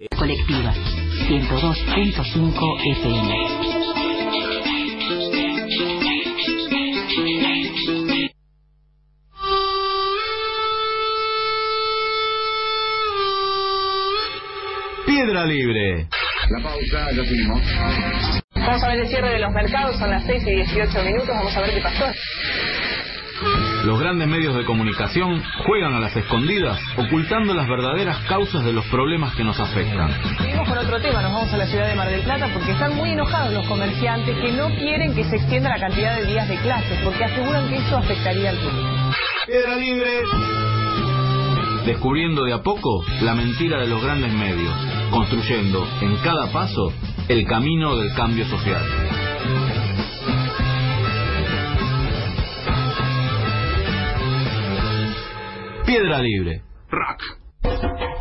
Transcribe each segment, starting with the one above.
Colectiva 102.5 FM. Piedra Libre. La pausa, ya seguimos. Vamos a ver el cierre de los mercados, son las 6:18. Vamos a ver qué pasó. Los grandes medios de comunicación juegan a las escondidas, ocultando las verdaderas causas de los problemas que nos afectan. Seguimos con otro tema, nos vamos a la ciudad de Mar del Plata porque están muy enojados los comerciantes que no quieren que se extienda la cantidad de días de clases porque aseguran que eso afectaría al público. Piedra Libre. Descubriendo de a poco la mentira de los grandes medios, construyendo en cada paso el camino del cambio social. Piedra Libre. Rock.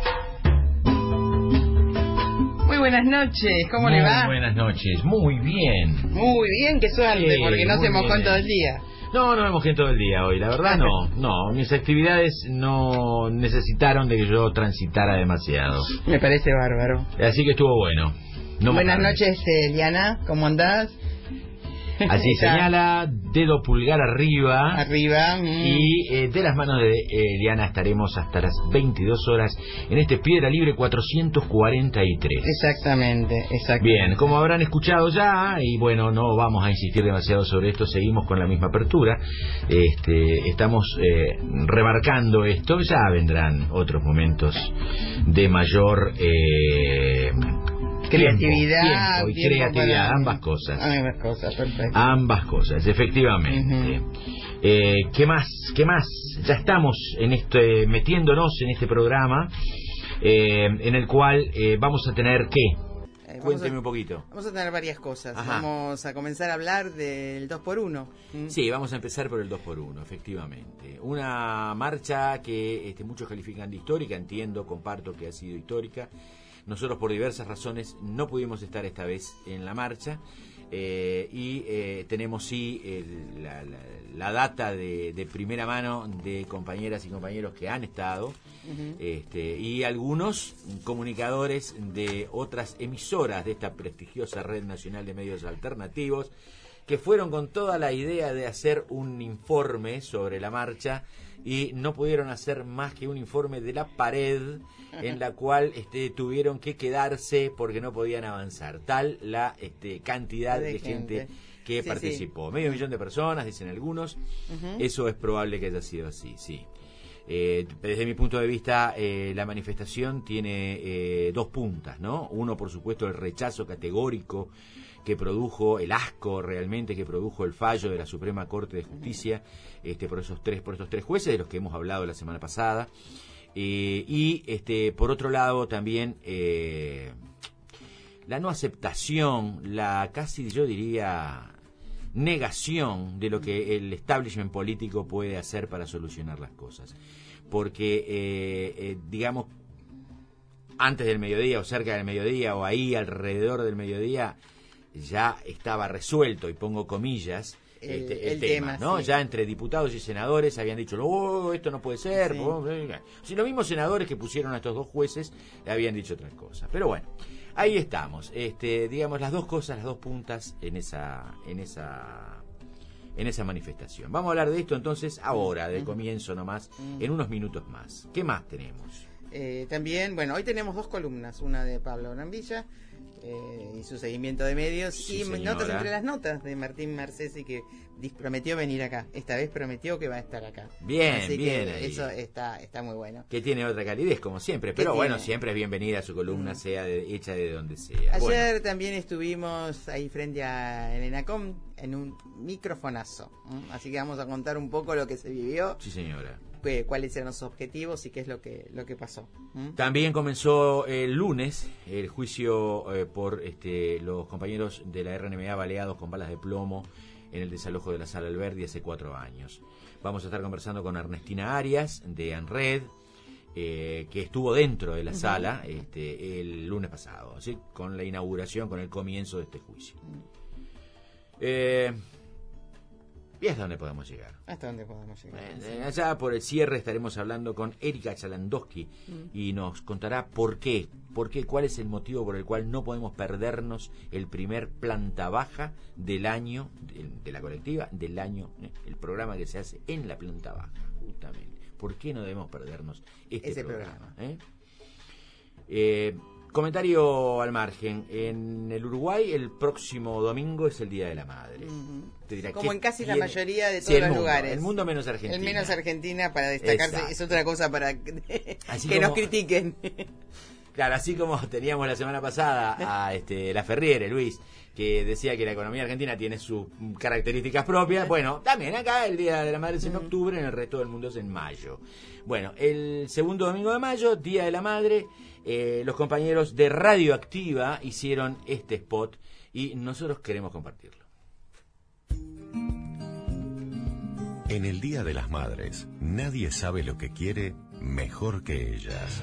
Muy buenas noches, ¿cómo le va? Buenas noches, muy bien. Muy bien, qué suerte, Sí, porque no se mojó bien. todo el día. No me mojé todo el día hoy, la verdad no, mis actividades no necesitaron de que yo transitara demasiado. Me parece bárbaro. Así que estuvo bueno. No Buenas mojarme. noches, Eliana, ¿cómo andás? Así Está señala, dedo pulgar arriba. Arriba. Y de las manos de Eliana estaremos hasta las 22 horas en este Piedra Libre 443. Exactamente. Bien, como habrán escuchado ya, y bueno, no vamos a insistir demasiado sobre esto, seguimos con la misma apertura. Estamos remarcando esto, ya vendrán otros momentos de mayor creatividad, tiempo y tiempo creatividad, para- ambas cosas. Ambas cosas, perfecto. Ambas cosas, efectivamente. ¿Qué más? Ya estamos metiéndonos en este programa en el cual vamos a tener ¿qué? Cuénteme un poquito. Vamos a tener varias cosas. Ajá. Vamos a comenzar a hablar del 2x1. Sí, vamos a empezar por el 2x1, efectivamente. Una marcha que muchos califican de histórica, entiendo, comparto que ha sido histórica. Nosotros por diversas razones no pudimos estar esta vez en la marcha y tenemos la data de primera mano de compañeras y compañeros que han estado y algunos comunicadores de otras emisoras de esta prestigiosa red nacional de medios alternativos que fueron con toda la idea de hacer un informe sobre la marcha y no pudieron hacer más que un informe de la pared en la cual tuvieron que quedarse porque no podían avanzar. Tal la cantidad de gente que participó. Sí. 500.000 de personas, dicen algunos. Eso es probable que haya sido así, sí. Desde mi punto de vista, la manifestación tiene dos puntas, ¿no? Uno, por supuesto, el rechazo categórico que produjo, el asco realmente que produjo el fallo de la Suprema Corte de Justicia por estos tres jueces de los que hemos hablado la semana pasada. Por otro lado también la no aceptación, la casi yo diría negación de lo que el establishment político puede hacer para solucionar las cosas, porque digamos antes del mediodía o cerca del mediodía o ahí alrededor del mediodía ya estaba resuelto, y pongo comillas, el tema, ¿no? Sí. Ya entre diputados y senadores habían dicho, esto no puede ser. Sí. Los mismos senadores que pusieron a estos dos jueces le habían dicho otras cosas. Pero bueno, ahí estamos. Digamos, las dos cosas, las dos puntas en esa manifestación. Vamos a hablar de esto entonces ahora, de comienzo nomás, en unos minutos más. ¿Qué más tenemos? También, bueno, hoy tenemos dos columnas, una de Pablo Brambilla y su seguimiento de medios, sí, y señora. Notas entre las notas de Martín Marcesi, que prometió venir acá. Esta vez prometió que va a estar acá. Bien, así bien. Que eso está muy bueno. Que tiene otra calidez, como siempre. Pero bueno, siempre es bienvenida a su columna, sea hecha de donde sea. Ayer también estuvimos ahí frente a el ENACOM en un microfonazo. Así que vamos a contar un poco lo que se vivió. Sí, señora. Cuáles eran los objetivos y qué es lo que pasó. También comenzó el lunes el juicio por los compañeros de la RNMA baleados con balas de plomo en el desalojo de la Sala Alberdi hace 4 años. Vamos a estar conversando con Ernestina Arias de ANRED, que estuvo dentro de la sala el lunes pasado, ¿sí? Con la inauguración, con el comienzo de este juicio. Y hasta dónde podemos llegar. Hasta dónde podemos llegar. Allá por el cierre estaremos hablando con Erika Chalandowski y nos contará por qué, cuál es el motivo por el cual no podemos perdernos el primer planta baja del año, de la colectiva, del año, el programa que se hace en la planta baja, justamente. ¿Por qué no debemos perdernos ese programa? Comentario al margen. En el Uruguay el próximo domingo es el Día de la Madre. Te dirá, como en casi la mayoría de todos sí, los lugares. El mundo menos Argentina. El menos Argentina, para destacarse. Exacto. Es otra cosa para que nos critiquen. Claro, así como teníamos la semana pasada a la Ferriere, Luis, que decía que la economía argentina tiene sus características propias. Bueno, también acá el Día de la Madre es en octubre, en el resto del mundo es en mayo. Bueno, el segundo domingo de mayo, Día de la Madre, los compañeros de Radioactiva hicieron este spot y nosotros queremos compartirlo. En el Día de las Madres, nadie sabe lo que quiere mejor que ellas.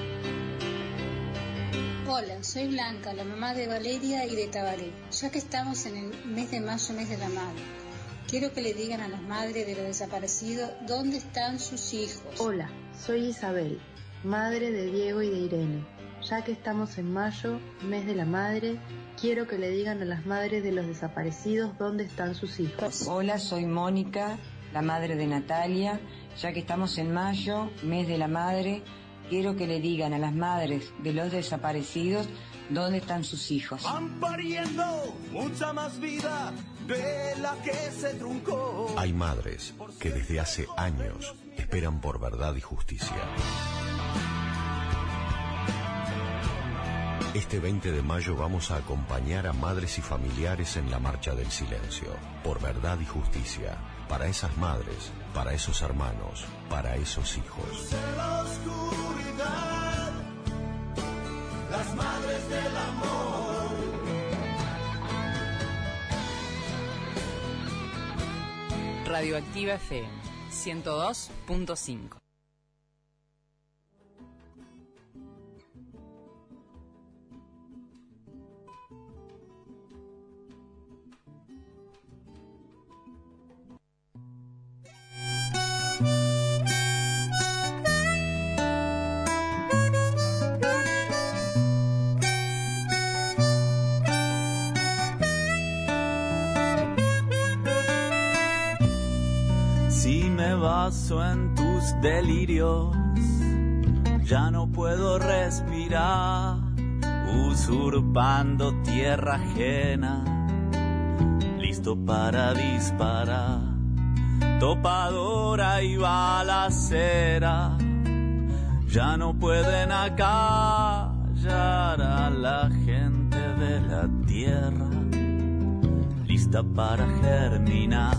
Hola, soy Blanca, la mamá de Valeria y de Tabaré. Ya que estamos en el mes de mayo, mes de la madre, quiero que le digan a las madres de los desaparecidos dónde están sus hijos. Hola, soy Isabel, madre de Diego y de Irene. Ya que estamos en mayo, mes de la madre, quiero que le digan a las madres de los desaparecidos dónde están sus hijos. Hola, soy Mónica, la madre de Natalia. Ya que estamos en mayo, mes de la madre, quiero que le digan a las madres de los desaparecidos dónde están sus hijos. Van pariendo mucha más vida de la que se truncó. Hay madres que desde hace años esperan por verdad y justicia. Este 20 de mayo vamos a acompañar a madres y familiares en la Marcha del Silencio, por verdad y justicia, para esas madres, para esos hermanos, para esos hijos. En la oscuridad, las madres del amor. Radioactiva FM 102.5. Si me baso en tus delirios, ya no puedo respirar, usurpando tierra ajena, listo para disparar, topadora y balacera, ya no pueden acallar a la gente de la tierra, lista para germinar.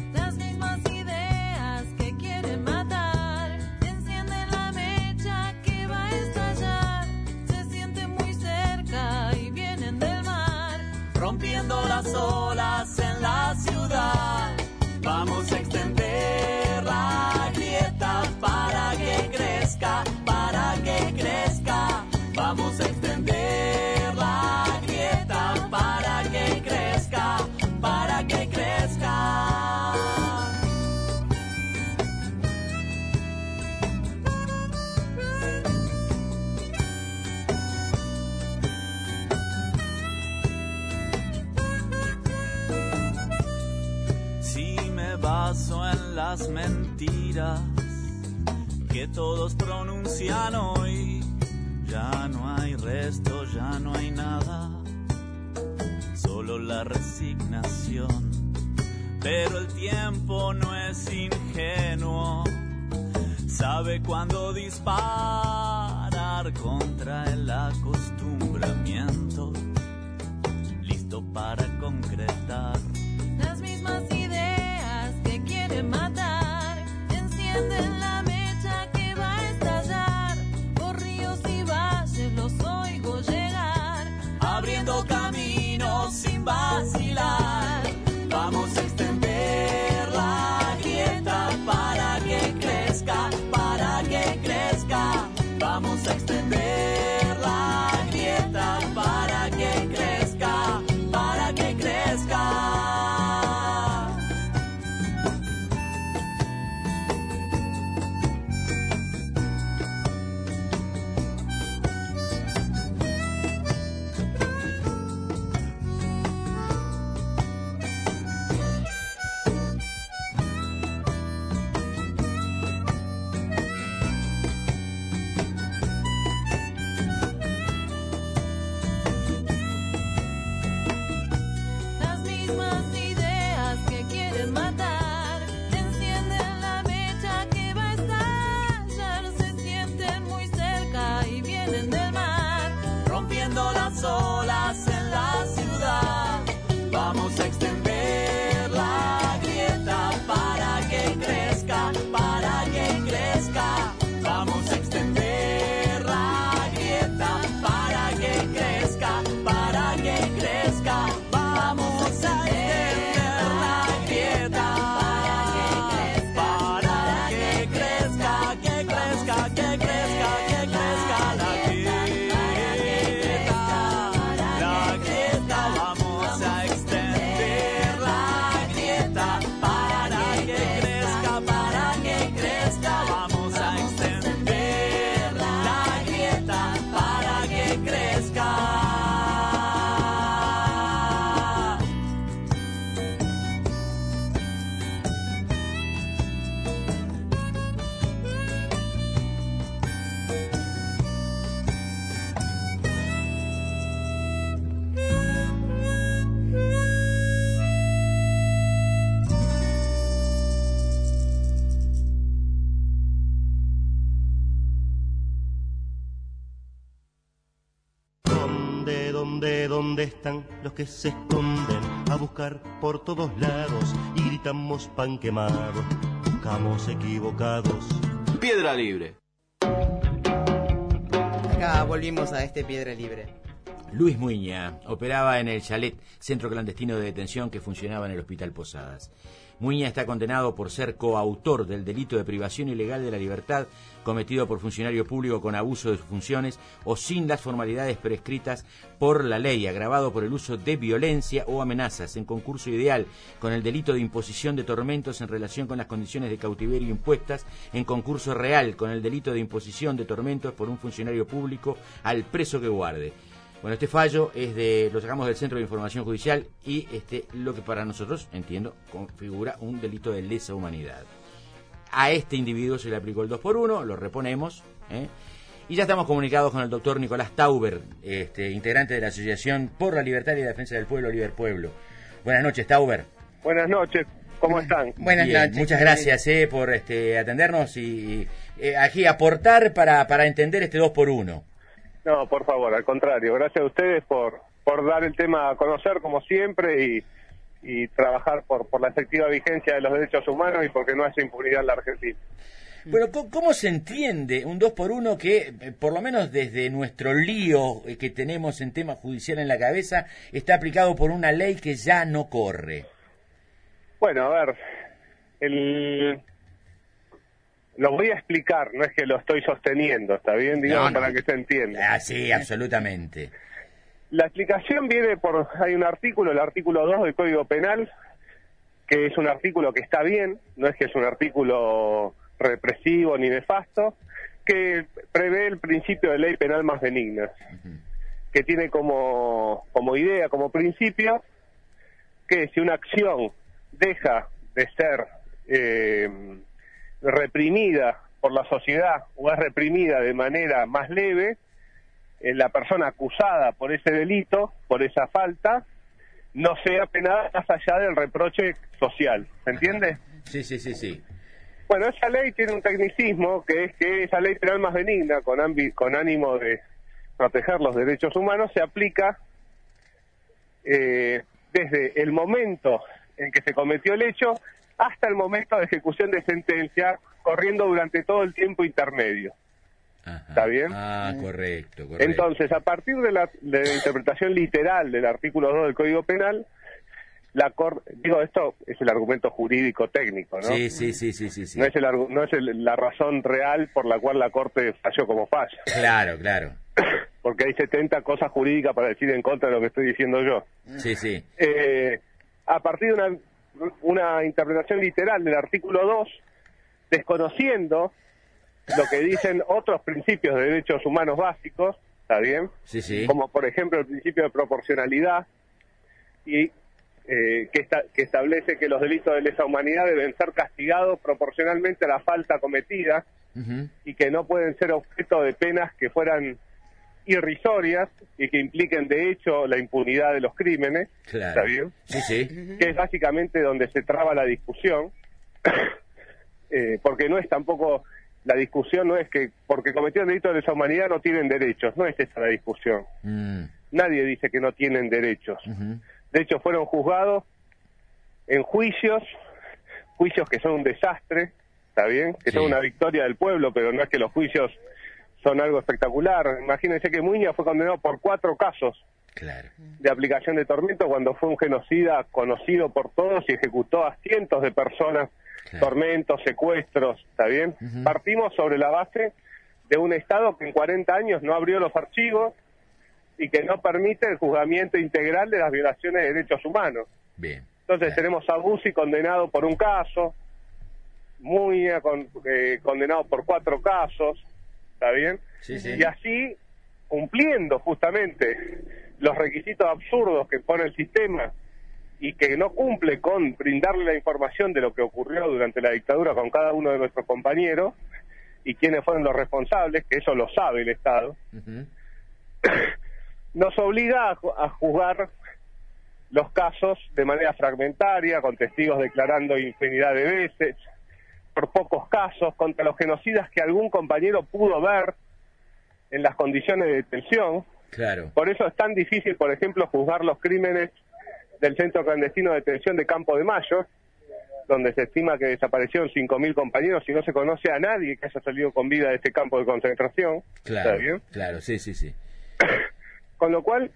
Rompiendo las olas en la ciudad, vamos a extender la grieta para que crezca, vamos a extender la grieta para que crezca, Baso en las mentiras que todos pronuncian hoy. Ya no hay resto, ya no hay nada, solo la resignación. Pero el tiempo no es ingenuo, sabe cuándo disparar contra el acostumbramiento, listo para concretar las mismas ideas que quieren matar, encienden la mecha que va a estallar, por ríos y valles los oigo llegar, abriendo caminos sin vacilar, vamos a extender la grieta para que crezca, vamos a extender la ¿Dónde están los que se esconden a buscar por todos lados y gritamos pan quemado? Buscamos equivocados. Piedra Libre. Acá volvimos a este Piedra Libre. Luis Muiña operaba en el Chalet, centro clandestino de detención que funcionaba en el Hospital Posadas. Muiña está condenado por ser coautor del delito de privación ilegal de la libertad cometido por funcionario público con abuso de sus funciones o sin las formalidades prescritas por la ley, agravado por el uso de violencia o amenazas en concurso ideal con el delito de imposición de tormentos en relación con las condiciones de cautiverio impuestas en concurso real con el delito de imposición de tormentos por un funcionario público al preso que guarde. Bueno, este fallo lo sacamos del Centro de Información Judicial y lo que para nosotros, entiendo, configura un delito de lesa humanidad. A este individuo se le aplicó el 2x1, lo reponemos, y ya estamos comunicados con el doctor Nicolás Tauber, integrante de la Asociación por la Libertad y la Defensa del Pueblo, Liber Pueblo. Buenas noches, Tauber. Buenas noches, ¿cómo están? Buenas noches. Muchas gracias por atendernos y aquí aportar para entender este 2x1. No, por favor, al contrario, gracias a ustedes por dar el tema a conocer como siempre y trabajar por la efectiva vigencia de los derechos humanos y porque no haya impunidad en la Argentina. Bueno, ¿cómo se entiende un 2x1 que, por lo menos desde nuestro lío que tenemos en tema judicial en la cabeza, está aplicado por una ley que ya no corre? Bueno, a ver, lo voy a explicar, no es que lo estoy sosteniendo, ¿está bien? Digamos, para que se entienda. Sí, absolutamente. La explicación viene hay un artículo, el artículo 2 del Código Penal, que es un artículo que está bien, no es que es un artículo represivo ni nefasto, que prevé el principio de ley penal más benigna, que tiene como idea, como principio, que si una acción deja de ser reprimida por la sociedad o es reprimida de manera más leve, la persona acusada por ese delito, por esa falta, no sea penada más allá del reproche social. ¿Se entiende? Sí. Bueno, esa ley tiene un tecnicismo que es que esa ley penal más benigna, con ánimo de proteger los derechos humanos, se aplica desde el momento en que se cometió el hecho hasta el momento de ejecución de sentencia, corriendo durante todo el tiempo intermedio. Ajá. ¿Está bien? Correcto. Entonces, a partir de la interpretación literal del artículo 2 del Código Penal, la Corte, esto es el argumento jurídico técnico, ¿no? Sí. No es la razón real por la cual la Corte falló como falla. Claro. Porque hay 70 cosas jurídicas para decir en contra de lo que estoy diciendo yo. Sí. A partir de una interpretación literal del artículo 2, desconociendo lo que dicen otros principios de derechos humanos básicos, ¿está bien? Sí. Como por ejemplo el principio de proporcionalidad y que establece que los delitos de lesa humanidad deben ser castigados proporcionalmente a la falta cometida y que no pueden ser objeto de penas que fueran irrisorias y que impliquen de hecho la impunidad de los crímenes. Claro. ¿Está bien? Sí. Que es básicamente donde se traba la discusión, porque no es tampoco, la discusión no es que porque cometieron delitos de lesa humanidad no tienen derechos, no es esa la discusión. Nadie dice que no tienen derechos. De hecho fueron juzgados en juicios que son un desastre, ¿está bien? Que son una victoria del pueblo, pero no es que los juicios son algo espectacular. Imagínense que Muiña fue condenado por 4 casos de aplicación de tormento cuando fue un genocida conocido por todos y ejecutó a cientos de personas, tormentos, secuestros, ¿está bien? Partimos sobre la base de un Estado que en 40 años no abrió los archivos y que no permite el juzgamiento integral de las violaciones de derechos humanos. Bien. Entonces tenemos a Bussi condenado por un caso, Muiña condenado por 4 casos, ¿está bien? Sí. Y así, cumpliendo justamente los requisitos absurdos que pone el sistema y que no cumple con brindarle la información de lo que ocurrió durante la dictadura con cada uno de nuestros compañeros y quiénes fueron los responsables, que eso lo sabe el Estado, nos obliga a juzgar los casos de manera fragmentaria, con testigos declarando infinidad de veces, por pocos casos, contra los genocidas que algún compañero pudo ver en las condiciones de detención, Claro. Por eso es tan difícil, por ejemplo, juzgar los crímenes del Centro Clandestino de Detención de Campo de Mayo, donde se estima que desaparecieron 5.000 compañeros y no se conoce a nadie que haya salido con vida de este campo de concentración. Claro, ¿Está bien? claro, sí, sí, sí. Con lo cual,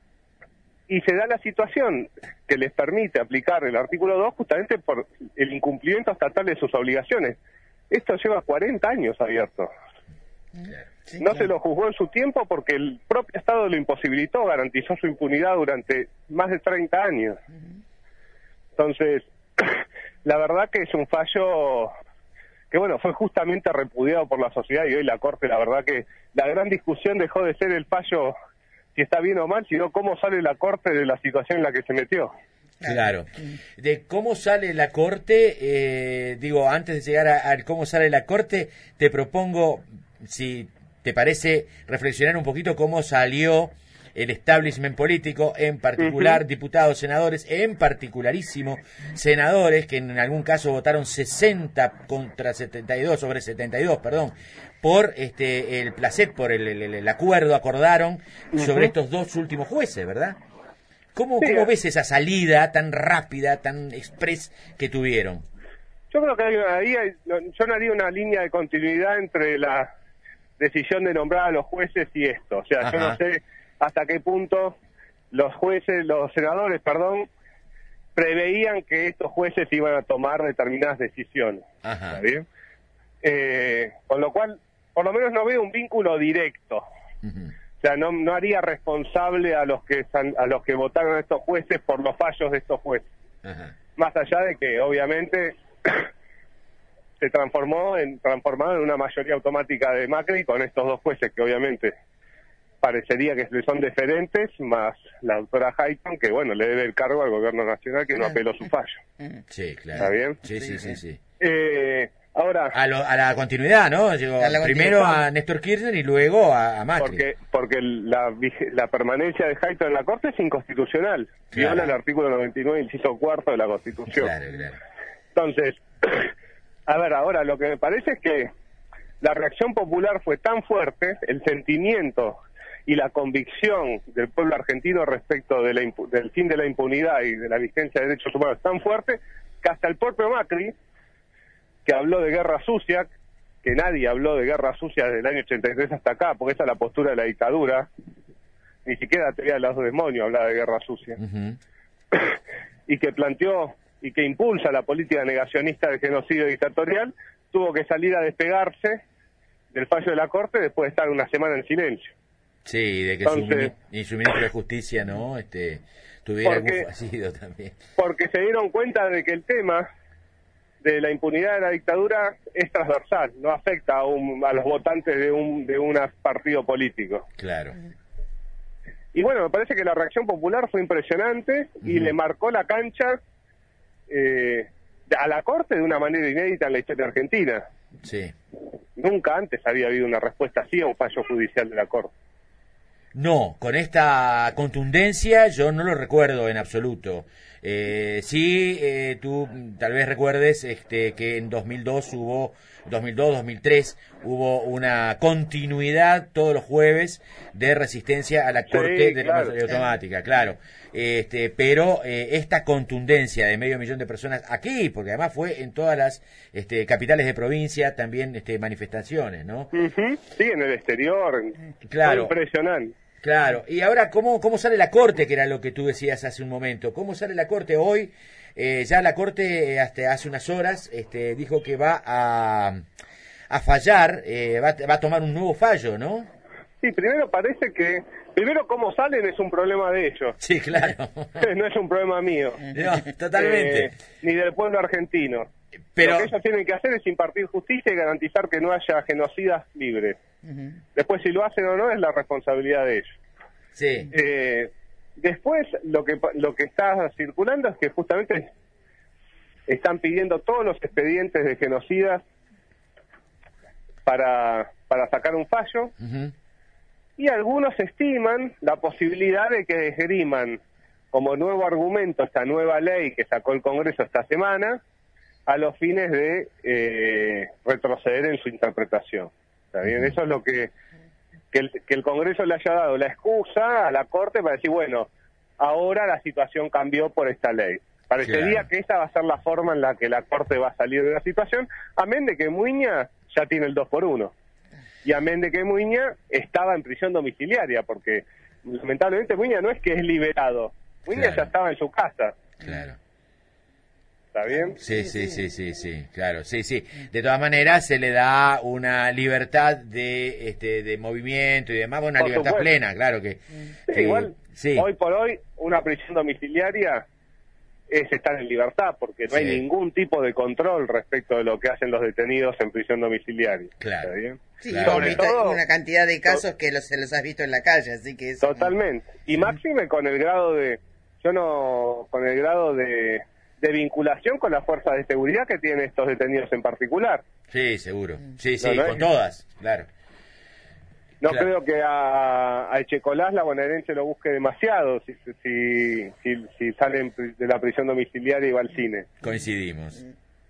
y se da la situación que les permite aplicar el artículo 2 justamente por el incumplimiento estatal de sus obligaciones. Esto lleva 40 años abierto. Sí, no claro. se lo juzgó en su tiempo porque el propio Estado lo imposibilitó, garantizó su impunidad durante más de 30 años. Entonces, la verdad que es un fallo que, bueno, fue justamente repudiado por la sociedad y hoy la Corte, la verdad que la gran discusión dejó de ser el fallo si está bien o mal, sino cómo sale la Corte de la situación en la que se metió. Claro. De cómo sale la Corte, digo, antes de llegar al cómo sale la Corte, te propongo, si te parece, reflexionar un poquito cómo salió el establishment político, en particular diputados, senadores, en particularísimo senadores que en algún caso votaron 60 contra 72, sobre 72, perdón, por el placet, por el acuerdo, acordaron sobre estos dos últimos jueces, ¿verdad? ¿Cómo ves esa salida tan rápida, tan express que tuvieron? Yo creo que yo no haría una línea de continuidad entre la decisión de nombrar a los jueces y esto. O sea, yo no sé hasta qué punto los senadores, preveían que estos jueces iban a tomar determinadas decisiones. ¿Está bien? Con lo cual, por lo menos no veo un vínculo directo. O sea, no haría responsable a los que votaron a estos jueces por los fallos de estos jueces. Más allá de que, obviamente, se transformaron en una mayoría automática de Macri con estos dos jueces que, obviamente, parecería que son deferentes, más la doctora Hayton, que, bueno, le debe el cargo al gobierno nacional que no apeló su fallo. Sí, claro. ¿Está bien? Sí. Ahora, a la continuidad, ¿no? Llegó primero a Néstor Kirchner y luego a Macri. Porque la permanencia de Hayton en la Corte es inconstitucional. Claro. Viola el artículo 99, inciso cuarto de la Constitución. Claro. Entonces, a ver, ahora lo que me parece es que la reacción popular fue tan fuerte, el sentimiento y la convicción del pueblo argentino respecto del fin de la impunidad y de la vigencia de derechos humanos tan fuerte, que hasta el propio Macri, que habló de guerra sucia, que nadie habló de guerra sucia desde el año 83 hasta acá, porque esa es la postura de la dictadura, ni siquiera la teoría de los demonios hablaba de guerra sucia, y que planteó y que impulsa la política negacionista del genocidio dictatorial, tuvo que salir a despegarse del fallo de la Corte después de estar una semana en silencio. Sí, de que su ministro de Justicia no tuviera algún fallido también. Porque se dieron cuenta de que el tema de la impunidad de la dictadura es transversal, no afecta a los votantes de un partido político. Claro. Y bueno, me parece que la reacción popular fue impresionante y le marcó la cancha a la Corte de una manera inédita en la historia argentina. Sí. Nunca antes había habido una respuesta así a un fallo judicial de la Corte. No, con esta contundencia yo no lo recuerdo en absoluto. Sí, tú tal vez recuerdes que en 2003 hubo una continuidad todos los jueves de resistencia a la Corte de la mayoría automática, claro. Pero esta contundencia de 500.000 de personas aquí, porque además fue en todas las capitales de provincia también manifestaciones, ¿no? Sí, en el exterior, claro. Impresionante. Claro, y ahora, ¿cómo sale la Corte? Que era lo que tú decías hace un momento. ¿Cómo sale la Corte hoy? Ya la Corte, hasta hace unas horas, dijo que va a fallar, va a tomar un nuevo fallo, ¿no? Sí, primero cómo salen es un problema de ellos. Sí, claro. No es un problema mío. No, totalmente. Ni del pueblo argentino. Pero lo que ellos tienen que hacer es impartir justicia y garantizar que no haya genocidas libres. Después, si lo hacen o no, es la responsabilidad de ellos. Sí. Después, lo que está circulando es que justamente están pidiendo todos los expedientes de genocidas para sacar un fallo. Y algunos estiman la posibilidad de que esgriman como nuevo argumento esta nueva ley que sacó el Congreso esta semana a los fines de retroceder en su interpretación. ¿Está bien? Eso es lo que que el Congreso le haya dado la excusa a la Corte para decir, bueno, ahora la situación cambió por esta ley. Parecería que esa va a ser la forma en la que la Corte va a salir de la situación, amén de que Muiña ya tiene el 2x1. Y amén de que Muiña estaba en prisión domiciliaria, porque lamentablemente Muiña no es que es liberado, Muiña ya estaba en su casa. Claro. ¿Está bien? Sí, claro, sí. De todas maneras se le da una libertad de movimiento y demás, una Por libertad supuesto. plena, claro que... Igual, hoy por hoy, una prisión domiciliaria es estar en libertad, porque no hay ningún tipo de control respecto de lo que hacen los detenidos en prisión domiciliaria. Claro. ¿Está bien? Sí, Claro. sobre todo una cantidad de casos que se los has visto en la calle, así que es... Totalmente. Y máxime con el grado de... con el grado de vinculación con las fuerzas de seguridad que tienen estos detenidos en particular. Sí, seguro. Sí, No, con todas, claro. No Claro. creo que a Echecolás la bonaerense lo busque demasiado si sale de la prisión domiciliaria y va al cine. Coincidimos.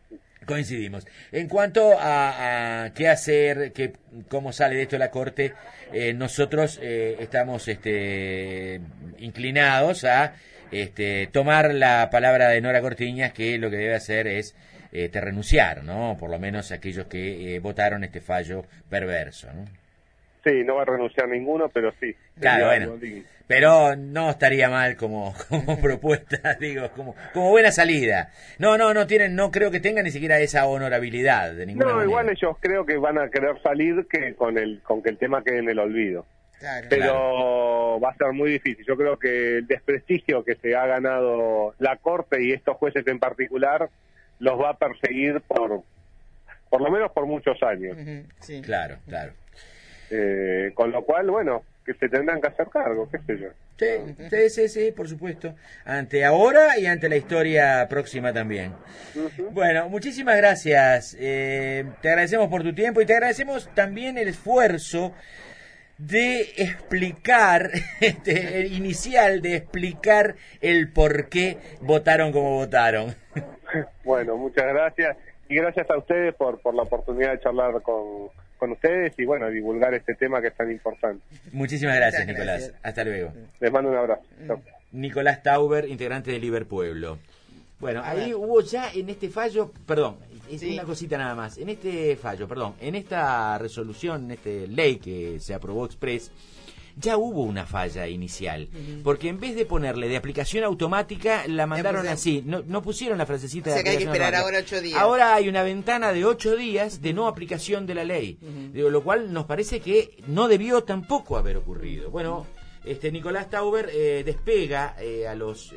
En cuanto a qué hacer, cómo sale de esto la Corte, nosotros estamos inclinados a tomar la palabra de Nora Cortiñas, que lo que debe hacer es renunciar, ¿no? Por lo menos aquellos que votaron este fallo perverso, ¿no? Sí, no va a renunciar ninguno, pero sí. Claro, bueno, pero no estaría mal como propuesta, digo, como buena salida. No creo que tengan ni siquiera esa honorabilidad de ninguna manera. Igual ellos creo que van a querer salir con que el tema quede en el olvido. Pero va a ser muy difícil. Yo creo que el desprestigio que se ha ganado la Corte y estos jueces en particular los va a perseguir por lo menos por muchos años. Sí. Claro. Con lo cual, bueno, que se tendrán que hacer cargo, qué sé yo. Sí, por supuesto. Ante ahora y ante la historia próxima también. Bueno, muchísimas gracias. Te agradecemos por tu tiempo y te agradecemos también el esfuerzo de explicar, el inicial de explicar el por qué votaron como votaron. Bueno, muchas gracias. Y gracias a ustedes por la oportunidad de charlar con ustedes y bueno, divulgar este tema que es tan importante. Muchísimas gracias, Nicolás. Hasta luego. Les mando un abrazo. Chau. Nicolás Tauber, integrante de Liberpueblo. Bueno, ahí hubo ya en este fallo, una cosita nada más. En esta resolución, en esta ley que se aprobó express, ya hubo una falla inicial, porque en vez de ponerle de aplicación automática, la mandaron así, no pusieron la frasecita de aplicación automática. O sea que hay que esperar ahora 8 días. Ahora hay una ventana de 8 días de no aplicación de la ley, lo cual nos parece que no debió tampoco haber ocurrido. Bueno, Nicolás Tauber despega a los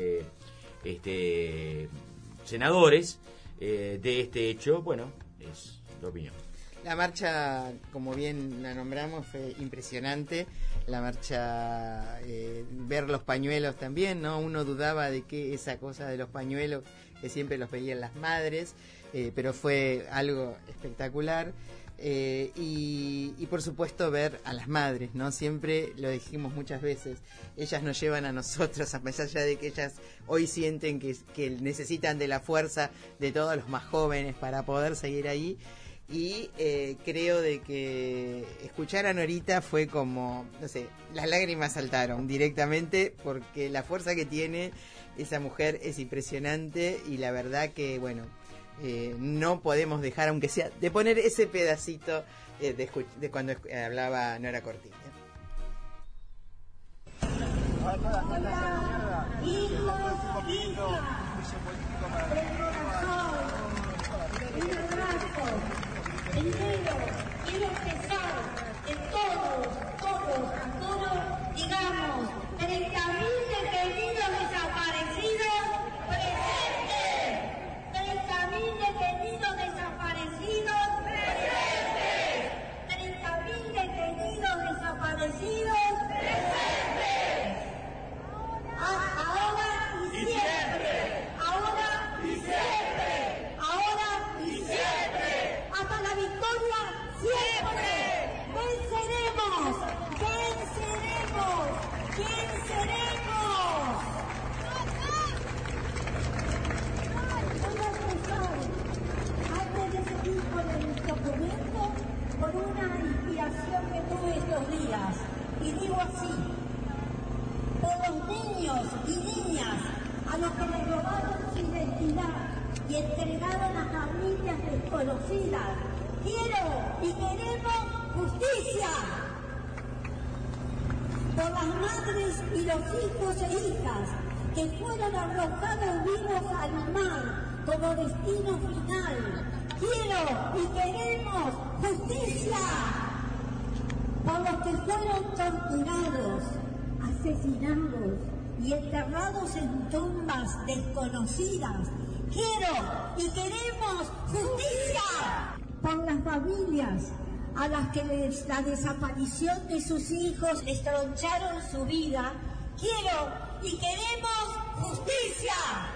senadores de este hecho. Bueno, es la opinión. La marcha, como bien la nombramos, fue impresionante. La marcha, ver los pañuelos también, ¿no? Uno dudaba de que esa cosa de los pañuelos, que siempre los veían las madres, pero fue algo espectacular. Y por supuesto ver a las madres, ¿no? Siempre lo dijimos muchas veces, ellas nos llevan a nosotros, a pesar ya de que ellas hoy sienten que necesitan de la fuerza de todos los más jóvenes para poder seguir ahí. Y creo de que escuchar a Norita fue como, no sé, las lágrimas saltaron directamente, porque la fuerza que tiene esa mujer es impresionante y la verdad que, bueno, no podemos dejar, aunque sea, de poner ese pedacito de cuando hablaba Nora Cortiñas. Primero, quiero empezar que todos, digamos, 30.000 detenidos desaparecidos presentes. 30.000 detenidos desaparecidos presentes. 30.000 detenidos desaparecidos presentes. Ahora y siempre. Ahora y siempre. Ahora y siempre. Hasta la victoria siempre. Venceremos. Venceremos. Venceremos. Voy a empezar, antes de seguir con el documento, con una inspiración que tuve estos días. esos niños y niñas a los que les robaron su identidad y entregaron a familias desconocidas. Quiero y queremos justicia por las madres y los hijos e hijas que fueron arrojados vivos al mar como destino final. Quiero y queremos justicia por los que fueron torturados, asesinados y enterrados en tumbas desconocidas. Quiero y queremos justicia por las familias a las que la desaparición de sus hijos les troncharon su vida. Quiero y queremos justicia.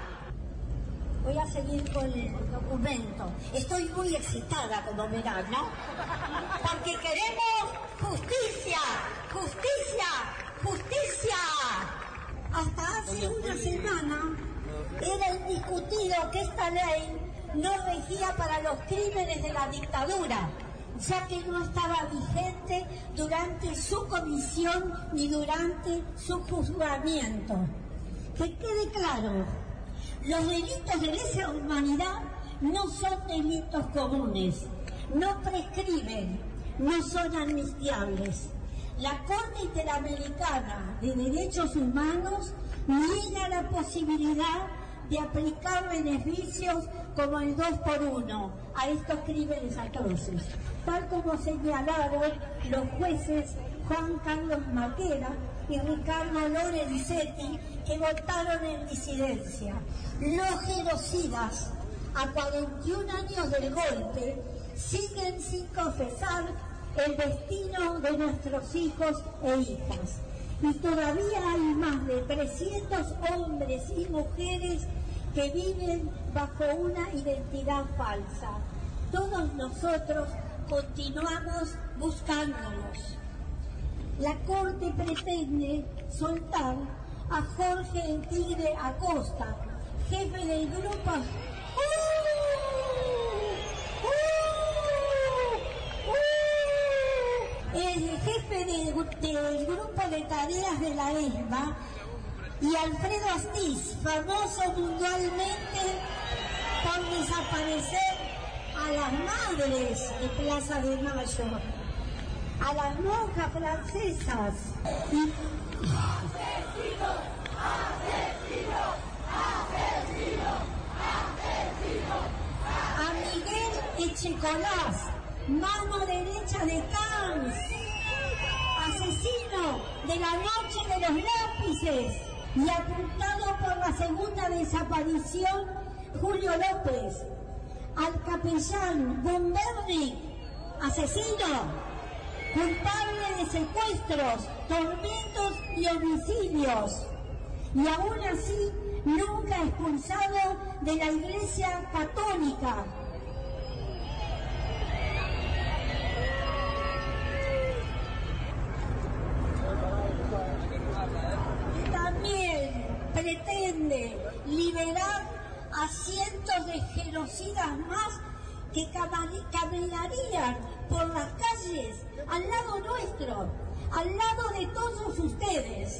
Voy a seguir con el documento. Estoy muy excitada, como verán, ¿no? Porque queremos justicia, justicia, justicia. Hasta hace una semana era indiscutido que esta ley no regía para los crímenes de la dictadura, ya que no estaba vigente durante su comisión ni durante su juzgamiento. Que quede claro, los delitos de lesa humanidad no son delitos comunes, no prescriben, no son amnistiables. La Corte Interamericana de Derechos Humanos niega la posibilidad de aplicar beneficios como el 2x1 a estos crímenes atroces, tal como señalaron los jueces Juan Carlos Maquera y Ricardo Lorenzetti, que votaron en disidencia. Los genocidas, a 41 años del golpe, siguen sin confesar el destino de nuestros hijos e hijas. Y todavía hay más de 300 hombres y mujeres que viven bajo una identidad falsa. Todos nosotros continuamos buscándolos. La Corte pretende soltar a Jorge El Tigre Acosta, jefe del grupo... el jefe del grupo de tareas de la ESMA, y Alfredo Astiz, famoso mundialmente por desaparecer a las madres de Plaza de Mayo, a las monjas francesas y... a Miguel Echecolás, mano derecha de Camps, asesino de la noche de los lápices y apuntado por la segunda desaparición, Julio López, al capellán Bomberni, asesino, culpable de secuestros, tormentos y homicidios, y aún así nunca expulsado de la Iglesia Católica. También pretende liberar a cientos de genocidas más que caminarían por las calles al lado nuestro, al lado de todos ustedes.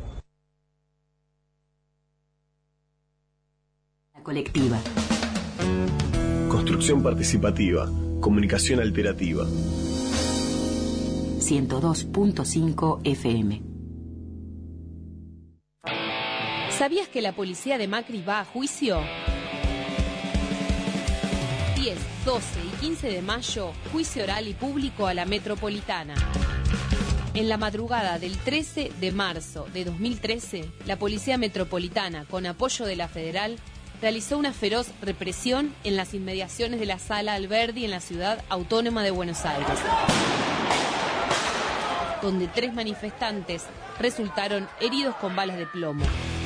La colectiva. Construcción participativa. Comunicación alterativa. 102.5 FM. ¿Sabías que la policía de Macri va a juicio? 10, 12 y 15 de mayo, juicio oral y público a la Metropolitana. En la madrugada del 13 de marzo de 2013, la Policía Metropolitana, con apoyo de la Federal, realizó una feroz represión en las inmediaciones de la Sala Alberdi en la Ciudad Autónoma de Buenos Aires, donde 3 manifestantes resultaron heridos con balas de plomo.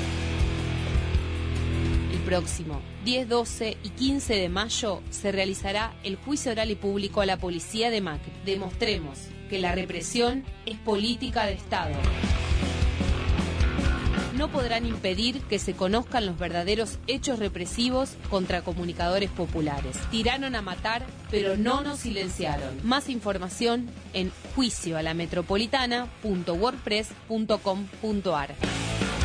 El próximo 10, 12 y 15 de mayo se realizará el juicio oral y público a la policía de Macri. Demostremos que la represión es política de Estado. No podrán impedir que se conozcan los verdaderos hechos represivos contra comunicadores populares. Tiraron a matar, pero no nos silenciaron. Más información en juicioalametropolitana.wordpress.com.ar.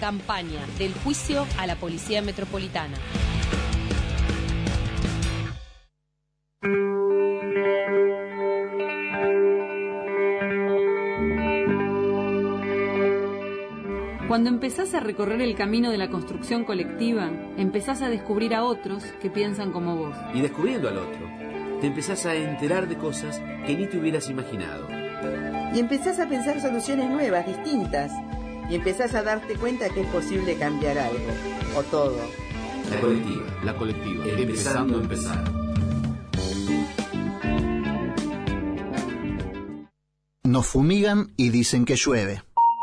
campaña del juicio a la Policía Metropolitana. Cuando empezás a recorrer el camino de la construcción colectiva, empezás a descubrir a otros que piensan como vos. Y descubriendo al otro, te empezás a enterar de cosas que ni te hubieras imaginado. Y empezás a pensar soluciones nuevas, distintas. Y empezás a darte cuenta que es posible cambiar algo, o todo. La colectiva. Empezando a empezar. Nos fumigan y dicen que llueve.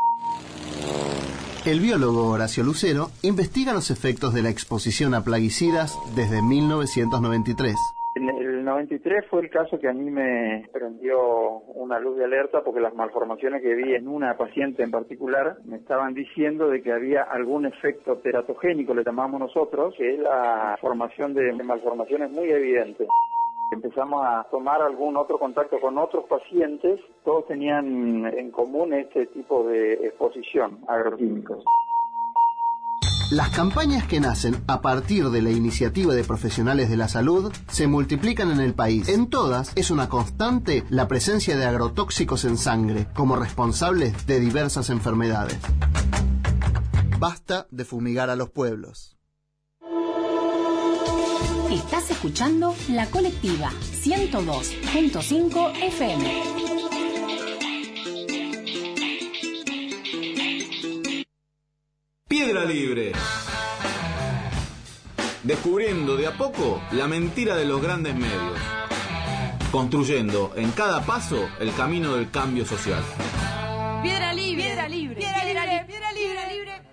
El biólogo Horacio Lucero investiga los efectos de la exposición a plaguicidas desde 1993. En el 93 fue el caso que a mí me prendió una luz de alerta porque las malformaciones que vi en una paciente en particular me estaban diciendo de que había algún efecto teratogénico, le llamamos nosotros, que es la formación de malformaciones muy evidentes. Empezamos a tomar algún otro contacto con otros pacientes, todos tenían en común este tipo de exposición a agroquímicos. Las campañas que nacen a partir de la iniciativa de profesionales de la salud se multiplican en el país. En todas es una constante la presencia de agrotóxicos en sangre como responsables de diversas enfermedades. Basta de fumigar a los pueblos. Estás escuchando La Colectiva 102.5 FM. Piedra Libre. Descubriendo de a poco la mentira de los grandes medios. Construyendo en cada paso el camino del cambio social. Piedra libre, piedra libre, piedra libre, piedra libre, libre.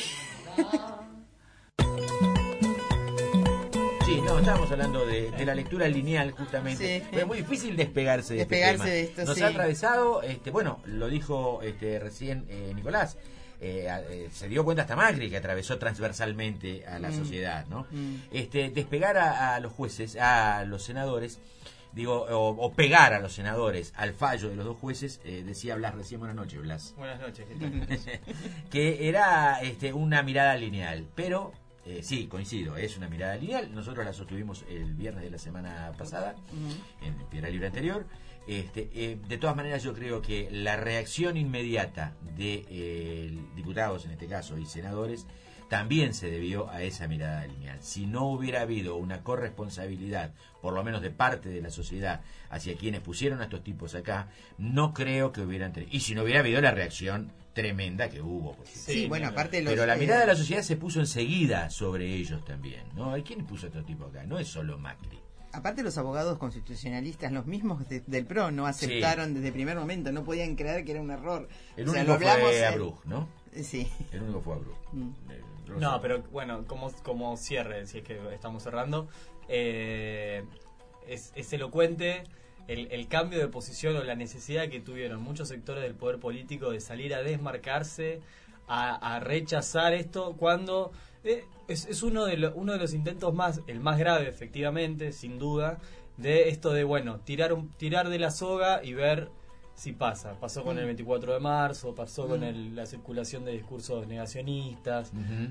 Sí, no, estábamos hablando de la lectura lineal justamente. Sí. Es muy difícil despegarse de este tema. De esto, Nos ha atravesado, bueno, lo dijo recién Nicolás. Se dio cuenta hasta Macri que atravesó transversalmente a la sociedad, ¿no? Despegar a los jueces, a los senadores, o pegar a los senadores al fallo de los dos jueces, decía Blas recién. Buenas noches, Blas. Buenas noches, ¿qué tal? Que era una mirada lineal, pero sí, coincido, es una mirada lineal. Nosotros la sostuvimos el viernes de la semana pasada, en Piedra Libre anterior. De todas maneras, yo creo que la reacción inmediata de diputados, en este caso, y senadores, también se debió a esa mirada lineal. Si no hubiera habido una corresponsabilidad, por lo menos de parte de la sociedad, hacia quienes pusieron a estos tipos acá, no creo que hubieran tenido. Y si no hubiera habido la reacción tremenda que hubo. Sí, bueno, aparte pero la mirada de la sociedad se puso enseguida sobre ellos también, ¿no? ¿Quién puso a estos tipos acá? No es solo Macri. Aparte, los abogados constitucionalistas, los mismos del PRO, no aceptaron desde el primer momento, no podían creer que era un error. El único fue Abruz, ¿no? Sí. El único fue Abruz. No, pero bueno, como cierre, si es que estamos cerrando, es elocuente el cambio de posición o la necesidad que tuvieron muchos sectores del poder político de salir a desmarcarse, a rechazar esto, cuando es uno de los intentos el más grave, efectivamente, sin duda, de esto de, tirar de la soga y ver si pasa. Pasó con el 24 de marzo, pasó con la circulación de discursos negacionistas.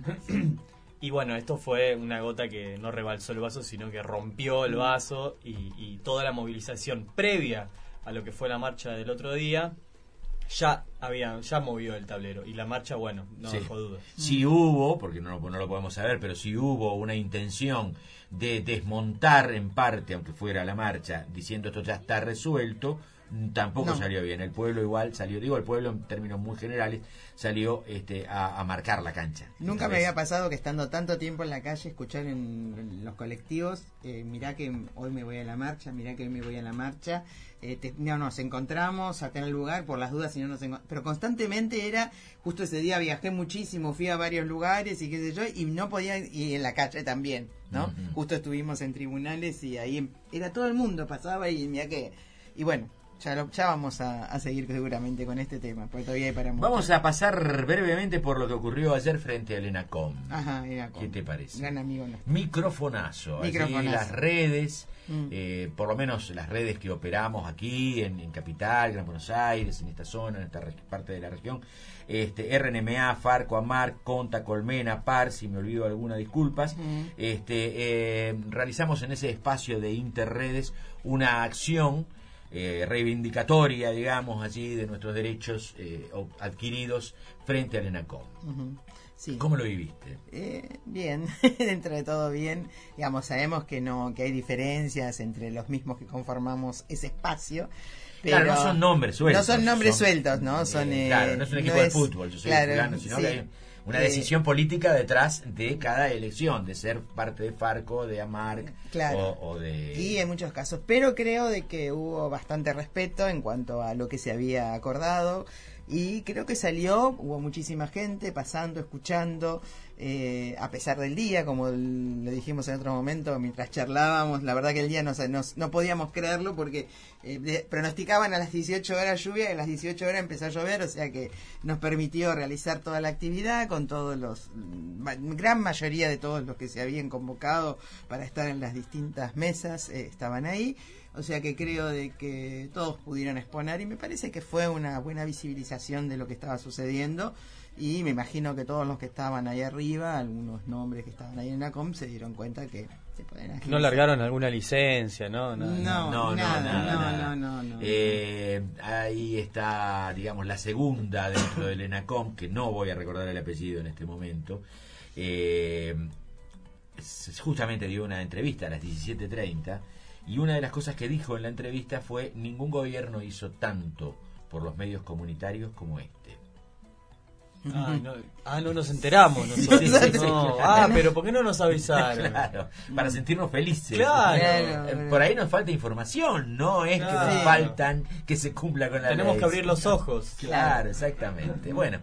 Y bueno, esto fue una gota que no rebalsó el vaso, sino que rompió el vaso, y toda la movilización previa a lo que fue la marcha del otro día ya movió el tablero, y la marcha, no dejó dudas. Si hubo, porque no lo podemos saber, pero si hubo una intención de desmontar en parte, aunque fuera la marcha, diciendo esto ya está resuelto, tampoco salió bien. El pueblo igual salió, el pueblo en términos muy generales salió a marcar la cancha. Nunca me había pasado que estando tanto tiempo en la calle, escuchar en los colectivos, mirá que hoy me voy a la marcha, nos encontramos a tener lugar por las dudas, si no nos pero constantemente era, justo ese día viajé muchísimo, fui a varios lugares y qué sé yo, y no podía, y en la calle también, ¿no? Justo estuvimos en tribunales y ahí era todo el mundo, pasaba y mirá que, y bueno, ya vamos a seguir seguramente con este tema, porque todavía hay para mucho. Vamos a pasar brevemente por lo que ocurrió ayer frente al ENACOM. Ajá, ENACOM. ¿Qué te parece? Gran amigo nuestro. Microfonazo. Allí las redes, por lo menos las redes que operamos aquí en Capital, Gran Buenos Aires, en esta zona, en esta parte de la región, RNMA, Farco, AMAR, Conta, Colmena, PAR, si me olvido alguna, disculpas. Realizamos en ese espacio de Interredes una acción reivindicatoria, digamos, allí de nuestros derechos adquiridos frente al ENACOM. Sí. ¿Cómo lo viviste? Bien, dentro de todo bien. Digamos, sabemos que hay diferencias entre los mismos que conformamos ese espacio. Pero claro, no son nombres sueltos. No son nombres sueltos, ¿no? Claro, no es un equipo de fútbol, yo soy fulano, sino que hay una decisión política detrás de cada elección, de ser parte de Farco, de AMARC, claro, o de... Y en muchos casos, pero creo de que hubo bastante respeto en cuanto a lo que se había acordado, y creo que hubo muchísima gente pasando, escuchando, a pesar del día, como le dijimos en otro momento mientras charlábamos, la verdad que el día no podíamos creerlo porque pronosticaban a las 18 horas lluvia y a las 18 horas empezó a llover, o sea que nos permitió realizar toda la actividad con gran mayoría de todos los que se habían convocado para estar en las distintas mesas, estaban ahí. O sea que creo de que todos pudieron exponer y me parece que fue una buena visibilización de lo que estaba sucediendo, y me imagino que todos los que estaban ahí arriba, algunos nombres que estaban ahí en la COM, se dieron cuenta que se pueden agilizar. No largaron alguna licencia, ¿no? No. Ahí está, digamos, la segunda dentro del ENACOM, que no voy a recordar el apellido en este momento. Justamente dio una entrevista a las 17:30. Y una de las cosas que dijo en la entrevista fue: ningún gobierno hizo tanto por los medios comunitarios como este. No nos enteramos nosotros. Pero ¿por qué no nos avisaron? Claro, para sentirnos felices. Claro. Por ahí nos falta información, no es que nos faltan que se cumpla con la ley. Tenemos que abrir los ojos. Claro, exactamente. Bueno,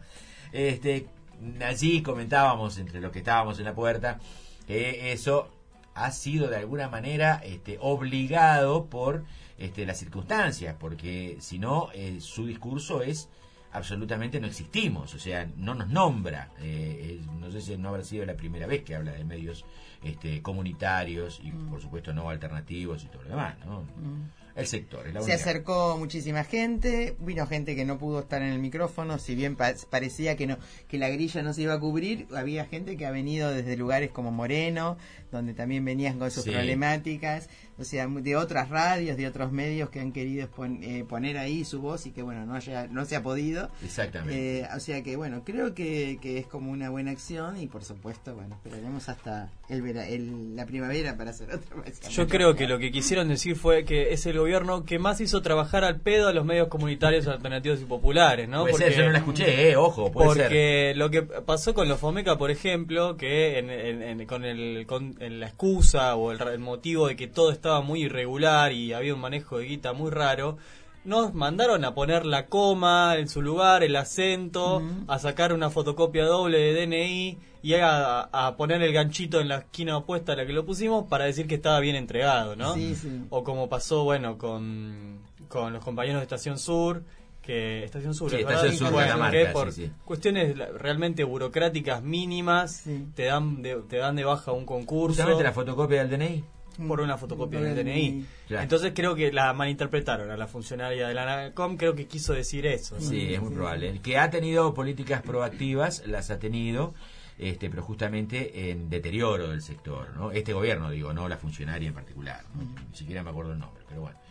allí comentábamos entre los que estábamos en la puerta que eso ha sido de alguna manera obligado por las circunstancias, porque si no, su discurso es absolutamente no existimos, o sea, no nos nombra, no sé si no habrá sido la primera vez que habla de medios comunitarios y por supuesto no alternativos y todo lo demás, ¿no? El sector es la se acercó muchísima gente, vino gente que no pudo estar en el micrófono, si bien parecía que la grilla no se iba a cubrir, había gente que ha venido desde lugares como Moreno, donde también venían con sus problemáticas, o sea, de otras radios, de otros medios que han querido poner ahí su voz y que bueno, no se ha podido. Exactamente. O sea que bueno, creo que es como una buena acción y por supuesto, bueno, esperaremos hasta la primavera para hacer otra vez. Yo creo que lo que quisieron decir fue que es el gobierno que más hizo trabajar al pedo a los medios comunitarios, alternativos y populares, ¿no? Puede ser, yo no la escuché, ojo, puede ser. Porque lo que pasó con los FOMECA, por ejemplo, que con la excusa o el motivo de que todo estaba muy irregular y había un manejo de guita muy raro, nos mandaron a poner la coma en su lugar, el acento, a sacar una fotocopia doble de DNI y a poner el ganchito en la esquina opuesta a la que lo pusimos para decir que estaba bien entregado, ¿no? Sí, sí. O como pasó, bueno, con los compañeros de Estación Sur, Estación Sur, que por cuestiones realmente burocráticas mínimas te dan de baja un concurso. ¿Justamente la fotocopia del DNI? Por una fotocopia del DNI. Claro. Entonces creo que la malinterpretaron a la funcionaria de la ANACOM, creo que quiso decir eso, ¿no? Sí, es muy probable. El que ha tenido políticas proactivas, las ha tenido, pero justamente en deterioro del sector, ¿no? Este gobierno, digo, no la funcionaria en particular, ¿no? Ni siquiera me acuerdo el nombre, pero bueno.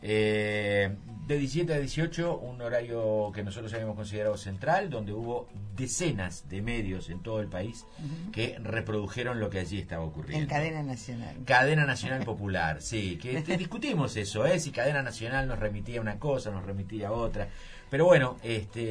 De 17 a 18, un horario que nosotros habíamos considerado central, donde hubo decenas de medios en todo el país que reprodujeron lo que allí estaba ocurriendo. En Cadena Nacional. Cadena Nacional Popular, sí, que discutimos eso, si Cadena Nacional nos remitía a una cosa, nos remitía a otra. Pero bueno,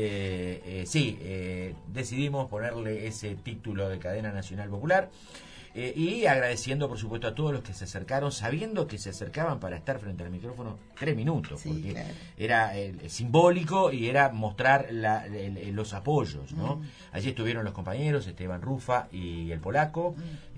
decidimos ponerle ese título de Cadena Nacional Popular. Y agradeciendo, por supuesto, a todos los que se acercaron, sabiendo que se acercaban para estar frente al micrófono 3 minutos, porque claro, era simbólico y era mostrar los apoyos, ¿no? Allí estuvieron los compañeros, Esteban Rufa y el polaco.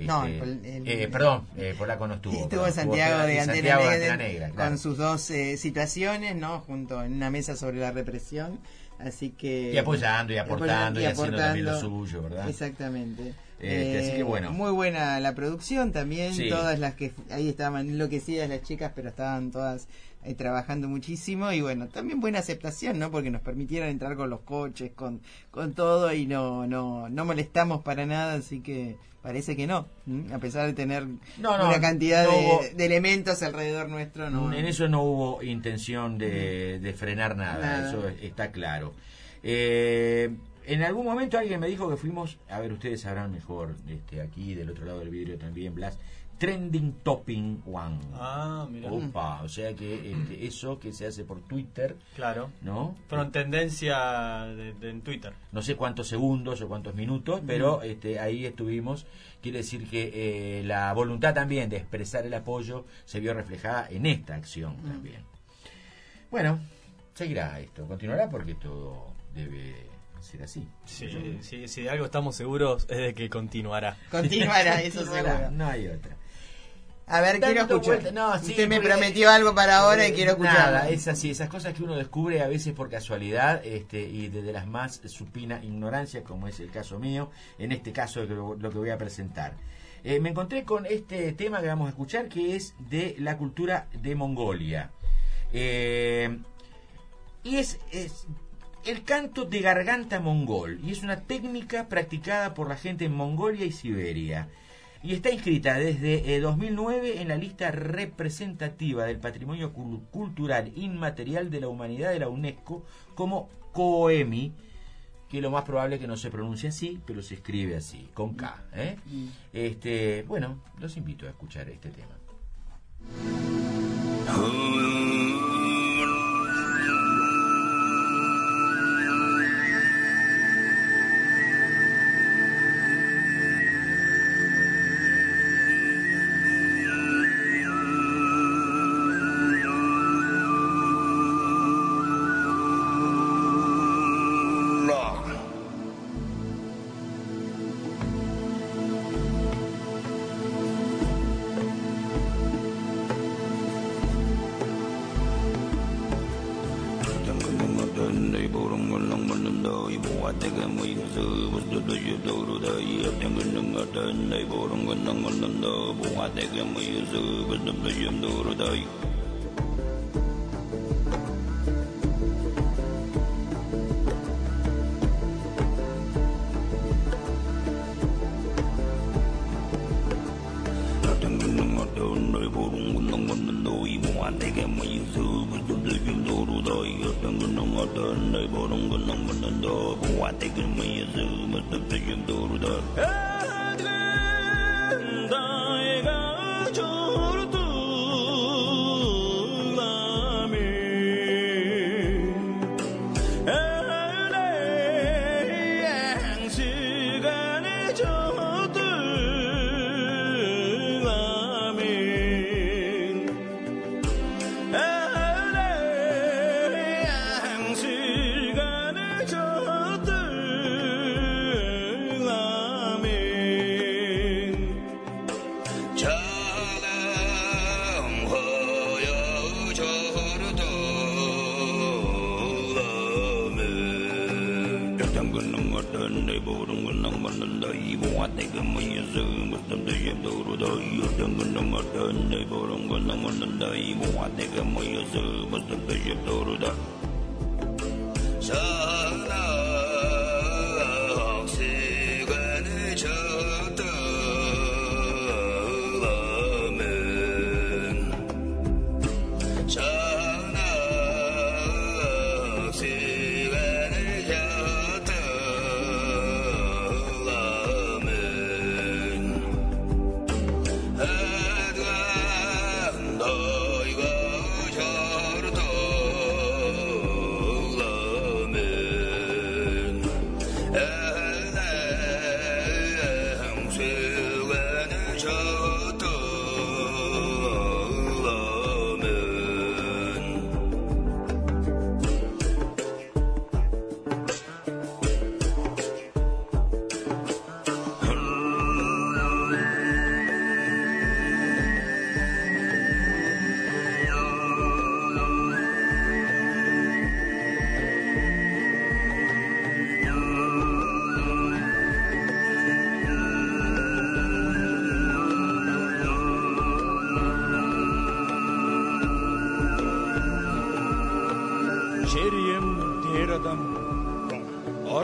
Polaco no estuvo. Estuvo Santiago de Antena Negra, claro, con sus dos situaciones, ¿no? Junto en una mesa sobre la represión. Así que... Y apoyando y aportando y haciendo también lo suyo, ¿verdad? Exactamente. Así que bueno. Muy buena la producción también, sí, todas las que ahí estaban enloquecidas las chicas, pero estaban todas trabajando muchísimo, y bueno, también buena aceptación, ¿no? Porque nos permitieron entrar con los coches, con todo, y no molestamos para nada, así que parece que no, a pesar de tener una cantidad de elementos alrededor nuestro. En eso no hubo intención de frenar nada, eso está claro. En algún momento alguien me dijo que fuimos, a ver, ustedes sabrán mejor, aquí del otro lado del vidrio también, Blas, Trending Topping One. Mira. Opa, o sea que eso que se hace por Twitter. Claro. ¿No? Fueron tendencia en Twitter. No sé cuántos segundos o cuántos minutos, pero ahí estuvimos. Quiere decir que la voluntad también de expresar el apoyo se vio reflejada en esta acción también. Bueno, seguirá esto, continuará porque todo debe ser así. Si de algo estamos seguros es de que continuará. Continuará, eso seguro. No hay otra. A ver, quiero escuchar. Usted me prometió algo para ahora y quiero escuchar. Nada, es así, esas cosas que uno descubre a veces por casualidad y desde las más supina ignorancia, como es el caso mío, en este caso lo que voy a presentar. Me encontré con este tema que vamos a escuchar, que es de la cultura de Mongolia. Y es el canto de garganta mongol, y es una técnica practicada por la gente en Mongolia y Siberia, y está inscrita desde 2009 en la lista representativa del Patrimonio Cultural Inmaterial de la Humanidad de la UNESCO como Koemi, que lo más probable es que no se pronuncie así, pero se escribe así, con K. Bueno, los invito a escuchar este tema.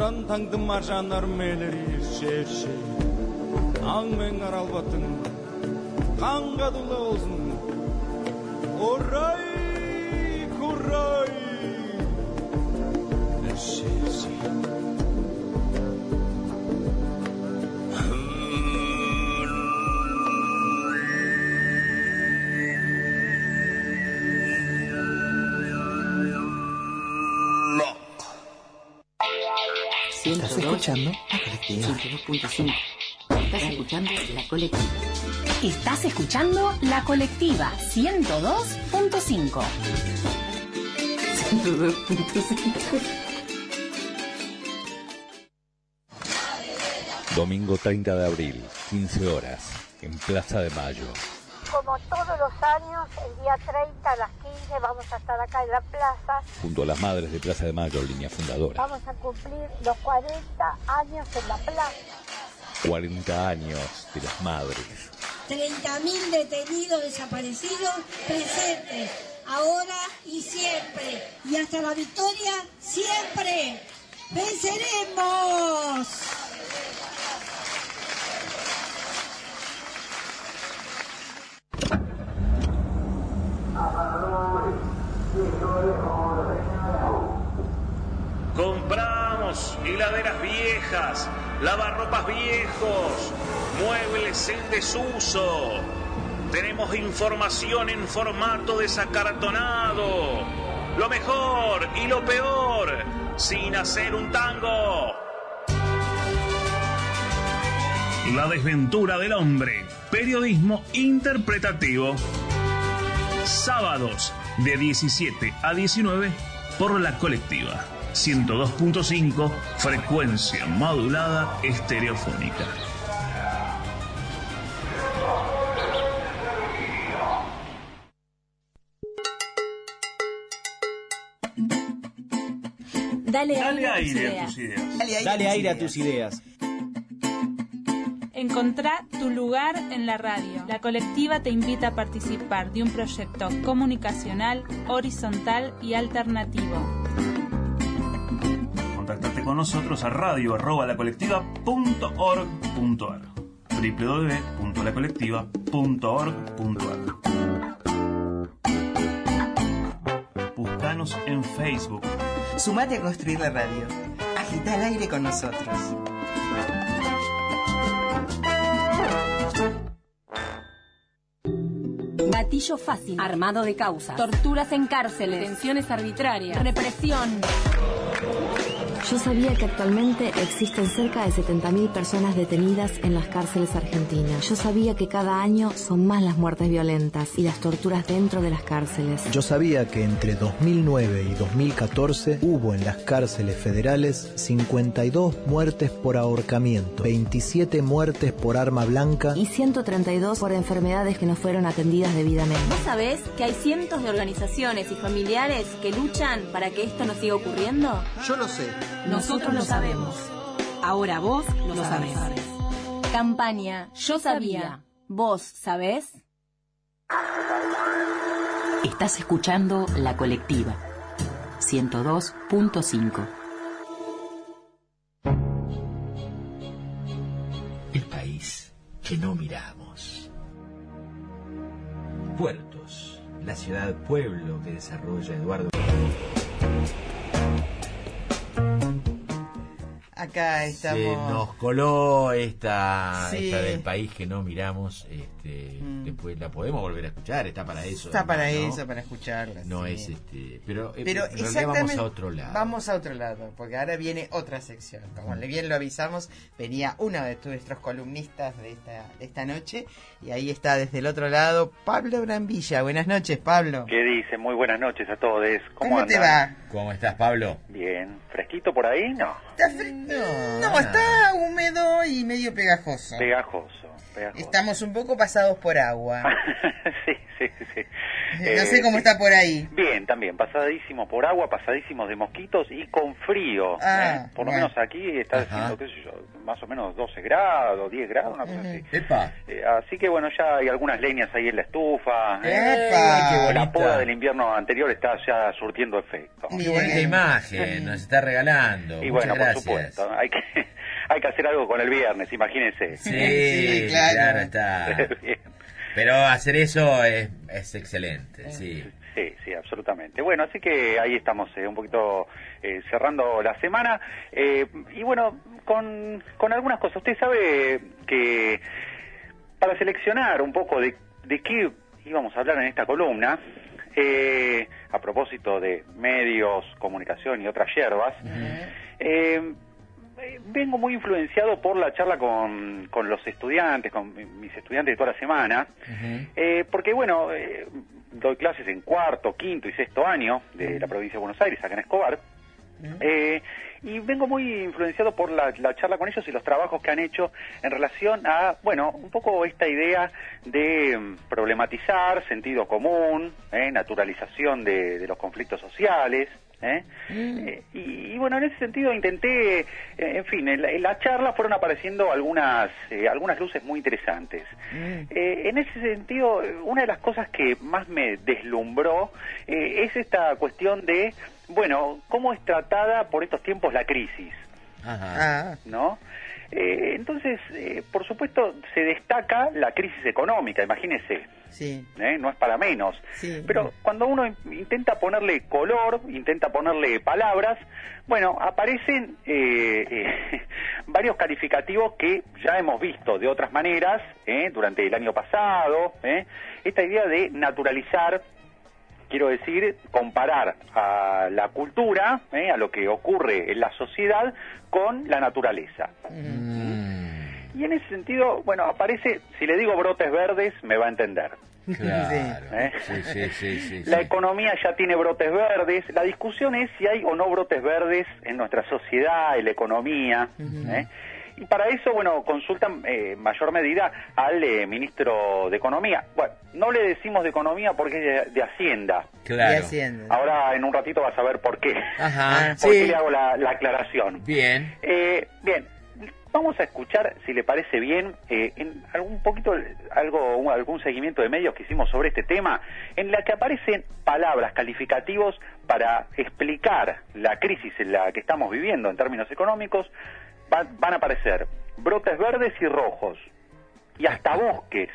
Аран таңдым маржанар мелери шеші Аңмен аралбатын қанға дұлы олсын Орай, құрай Шеші ¿Estás escuchando? 102.5. Estás escuchando La Colectiva. Estás escuchando La Colectiva 102.5. 102.5. Domingo 30 de abril, 15 horas, en Plaza de Mayo. Como todos los años, el día 30 a las 15 vamos a estar acá en la plaza. Junto a las madres de Plaza de Mayo, línea fundadora. Vamos a cumplir los 40 años en la plaza. 40 años de las madres. 30.000 detenidos desaparecidos presentes, ahora y siempre. Y hasta la victoria, siempre. ¡Venceremos! Compramos heladeras viejas, lavarropas viejos, muebles en desuso. Tenemos información en formato desacartonado. Lo mejor y lo peor, sin hacer un tango. La desventura del hombre. Periodismo interpretativo. Sábados de 17 a 19 por La Colectiva. 102.5, frecuencia modulada estereofónica. Dale aire a tus ideas. Dale aire a tus ideas. Encontrá tu lugar en la radio. La Colectiva te invita a participar de un proyecto comunicacional, horizontal y alternativo. Contactate con nosotros a radio@lacolectiva.org.ar www.lacolectiva.org.ar. Búscanos en Facebook. Sumate a construir la radio. Agita el aire con nosotros. Gatillo fácil. Armado de causas. Torturas en cárceles. Detenciones arbitrarias. Represión. Yo sabía que actualmente existen cerca de 70.000 personas detenidas en las cárceles argentinas. Yo sabía que cada año son más las muertes violentas y las torturas dentro de las cárceles. Yo sabía que entre 2009 y 2014 hubo en las cárceles federales 52 muertes por ahorcamiento, 27 muertes por arma blanca y 132 por enfermedades que no fueron atendidas debidamente. ¿Vos sabés que hay cientos de organizaciones y familiares que luchan para que esto no siga ocurriendo? Yo lo sé. Nosotros lo sabemos. Ahora vos lo sabés. Campaña Yo Sabía. ¿Vos sabés? Estás escuchando La Colectiva 102.5. El país que no miramos. Puertos, la ciudad-pueblo que desarrolla Eduardo. Acá estamos. Se nos coló esta Sí. del país que no miramos. Después la podemos volver a escuchar. Está para eso. Está para ¿no? eso, para escucharla. No sí. es pero en realidad exactamente, vamos a otro lado. Vamos a otro lado, porque ahora viene otra sección. Como bien lo avisamos, venía uno de nuestros columnistas de esta noche, y ahí está desde el otro lado Pablo Brambilla. Buenas noches, Pablo. ¿Qué dice? Muy buenas noches a todos. ¿Cómo te va? ¿Cómo estás, Pablo? Bien. ¿Fresquito por ahí? No. No, está húmedo y medio pegajoso. Pegajoso. Estamos un poco pasados por agua. sí. No sé cómo está por ahí. Bien, también, pasadísimo por agua, pasadísimos de mosquitos y con frío. Por lo menos aquí está haciendo, qué sé yo, más o menos 12 grados, 10 grados, una cosa así. Así que bueno, ya hay algunas leñas ahí en la estufa. La poda del invierno anterior está ya surtiendo efecto. Qué bonita imagen, nos está regalando. Y muchas bueno, gracias. por supuesto, hay que hacer algo con el viernes, imagínense. Sí, claro está. Pero hacer eso es excelente, sí. Sí, absolutamente. Bueno, así que ahí estamos un poquito cerrando la semana. Y bueno, con algunas cosas. Usted sabe que para seleccionar un poco de qué íbamos a hablar en esta columna, a propósito de medios, comunicación y otras hierbas, vengo muy influenciado por la charla con los estudiantes, con mis estudiantes de toda la semana, porque bueno, doy clases en cuarto, quinto y sexto año de la provincia de Buenos Aires, acá en Escobar, y vengo muy influenciado por la charla con ellos y los trabajos que han hecho en relación a, bueno, un poco esta idea de problematizar, sentido común, naturalización de los conflictos sociales, y bueno, en ese sentido intenté, en fin, en la charla fueron apareciendo algunas luces muy interesantes. En ese sentido, una de las cosas que más me deslumbró es esta cuestión de, bueno, cómo es tratada por estos tiempos la crisis, ¿no? Entonces, por supuesto, se destaca la crisis económica, imagínese. Sí. No es para menos. Sí. Pero cuando uno intenta ponerle color, intenta ponerle palabras, bueno, aparecen varios calificativos que ya hemos visto de otras maneras durante el año pasado. Esta idea de naturalizar, quiero decir, comparar a la cultura, a lo que ocurre en la sociedad, con la naturaleza. Y en ese sentido, bueno, aparece, si le digo brotes verdes, me va a entender. Claro. Sí. La economía ya tiene brotes verdes. La discusión es si hay o no brotes verdes en nuestra sociedad, en la economía. Y para eso, bueno, consultan en mayor medida al ministro de Economía. Bueno, no le decimos de Economía porque es de Hacienda. Claro. De Hacienda. Ahora, en un ratito vas a ver por qué. Ajá. ¿Por qué le hago la aclaración? Bien. Bien. Vamos a escuchar, si le parece bien, en algún seguimiento de medios que hicimos sobre este tema, en la que aparecen palabras, calificativos para explicar la crisis en la que estamos viviendo en términos económicos. Van a aparecer brotes verdes y rojos, y hasta bosques.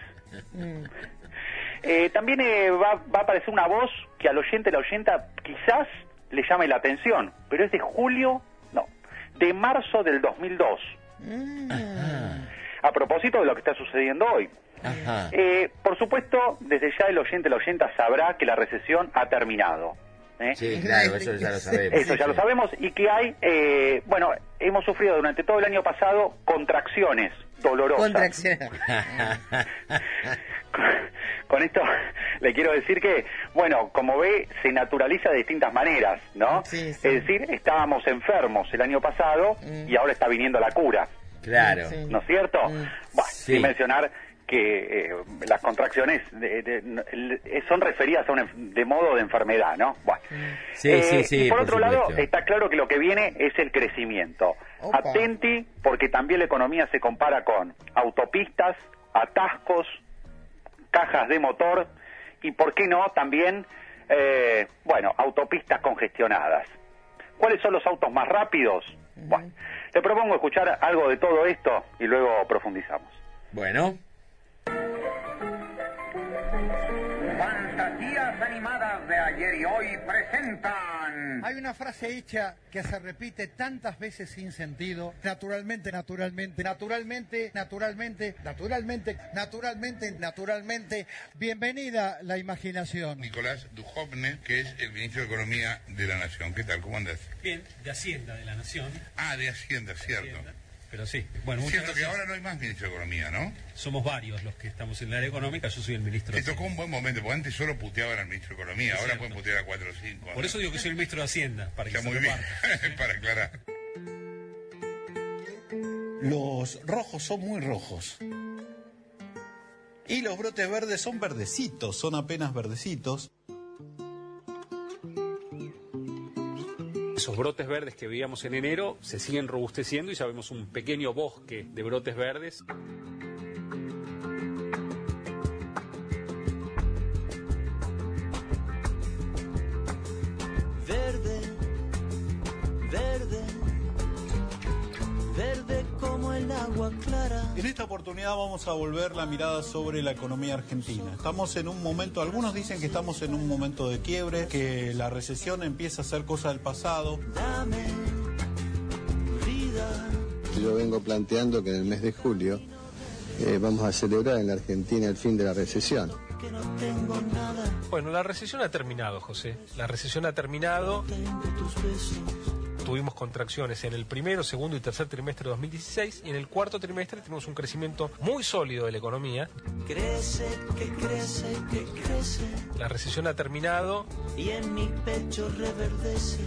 También va a aparecer una voz que al oyente, la oyenta, quizás le llame la atención, pero es de marzo del 2002. A propósito de lo que está sucediendo hoy. Por supuesto, desde ya el oyente, la oyenta sabrá que la recesión ha terminado. Sí, claro, eso ya lo sabemos. Eso ya lo sabemos, y que hay, hemos sufrido durante todo el año pasado contracciones dolorosas. Con esto le quiero decir que, bueno, como ve, se naturaliza de distintas maneras, ¿no? Sí. Es decir, estábamos enfermos el año pasado y ahora está viniendo la cura. Claro. ¿No es cierto? Bueno, sin mencionar que las contracciones son referidas a de modo de enfermedad, ¿no? Bueno. Y por otro lado, está claro que lo que viene es el crecimiento. Atenti, porque también la economía se compara con autopistas, atascos, cajas de motor y, ¿por qué no?, también, autopistas congestionadas. ¿Cuáles son los autos más rápidos? Bueno, te propongo escuchar algo de todo esto y luego profundizamos. Bueno. Fantasías animadas de ayer y hoy presentan... Hay una frase hecha que se repite tantas veces sin sentido. Naturalmente. Bienvenida la imaginación. Nicolás Dujovne, que es el ministro de Economía de la Nación. ¿Qué tal? ¿Cómo andás? Bien, de Hacienda de la Nación. Ah, de Hacienda, cierto. Pero sí, bueno, muchas gracias. Que ahora no hay más ministro de Economía, ¿no? Somos varios los que estamos en el área económica, yo soy el ministro de Hacienda. Te tocó un buen momento, porque antes solo puteaban al ministro de Economía, ahora pueden putear a 4 o 5. Por eso digo que soy el ministro de Hacienda, para que está muy bien, para aclarar. Los rojos son muy rojos. Y los brotes verdes son verdecitos, son apenas verdecitos. Esos brotes verdes que veíamos en enero se siguen robusteciendo y ya vemos un pequeño bosque de brotes verdes. Verde, verde, verde como el agua clara. En esta oportunidad vamos a volver la mirada sobre la economía argentina. Estamos en un momento, algunos dicen que estamos en un momento de quiebre, que la recesión empieza a ser cosa del pasado. Dame vida. Yo vengo planteando que en el mes de julio vamos a celebrar en la Argentina el fin de la recesión. Que no tengo nada. Bueno, la recesión ha terminado, José. La recesión ha terminado. Tengo tus besos. Tuvimos contracciones en el primero, segundo y tercer trimestre de 2016 y en el cuarto trimestre tenemos un crecimiento muy sólido de la economía. Crece, que crece, que crece. La recesión ha terminado. Y en mi pecho reverdece,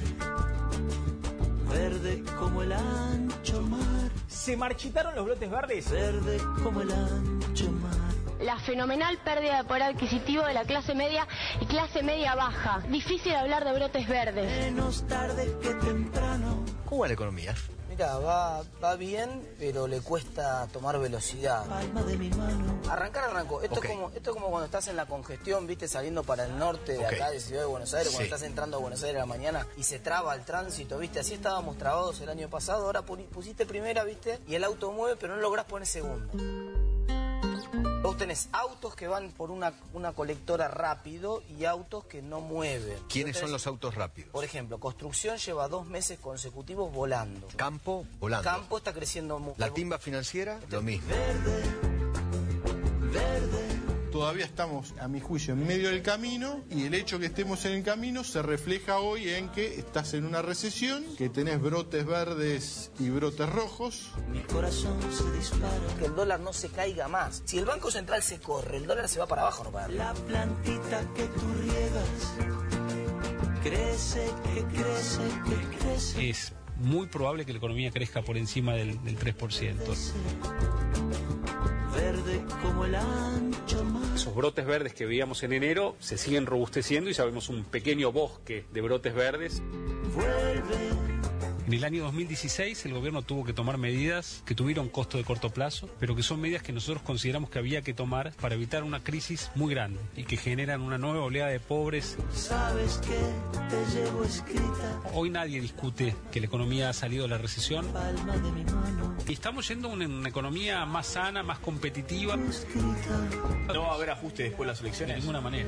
verde como el ancho mar. ¿Se marchitaron los brotes verdes? Verde como el ancho mar. La fenomenal pérdida de poder adquisitivo de la clase media y clase media baja. Difícil hablar de brotes verdes. Menos tarde que temprano. ¿Cómo va la economía? Mira, va bien, pero le cuesta tomar velocidad. Palma de mi mano. Arrancó. Esto es como cuando estás en la congestión, viste, saliendo para el norte de acá de Ciudad de Buenos Aires, cuando estás entrando a Buenos Aires a la mañana y se traba el tránsito, viste, así estábamos trabados el año pasado, ahora pusiste primera, viste, y el auto mueve, pero no lográs poner segunda. Vos tenés autos que van por una colectora rápido y autos que no mueven. ¿Quiénes son los autos rápidos? Por ejemplo, construcción lleva 2 meses consecutivos volando. Campo, volando. Campo está creciendo mucho. La timba financiera, lo mismo. Verde, verde. Todavía estamos, a mi juicio, en medio del camino, y el hecho que estemos en el camino se refleja hoy en que estás en una recesión, que tenés brotes verdes y brotes rojos. Mi corazón se dispara. Que el dólar no se caiga más. Si el Banco Central se corre, el dólar se va para abajo, no para arriba. La plantita que tú riegas, crece, que crece, que crece. Es muy probable que la economía crezca por encima del 3%. Verde como el ancho mar. Esos brotes verdes que veíamos en enero se siguen robusteciendo y ya vemos un pequeño bosque de brotes verdes. Vuelve. En el año 2016 el gobierno tuvo que tomar medidas que tuvieron costo de corto plazo, pero que son medidas que nosotros consideramos que había que tomar para evitar una crisis muy grande y que generan una nueva oleada de pobres. Sabes que te llevo escrita. Hoy nadie discute que la economía ha salido de la recesión. Palma de mi mano. Y estamos yendo a una economía más sana, más competitiva. ¿No va a haber ajuste después de las elecciones? De ninguna manera.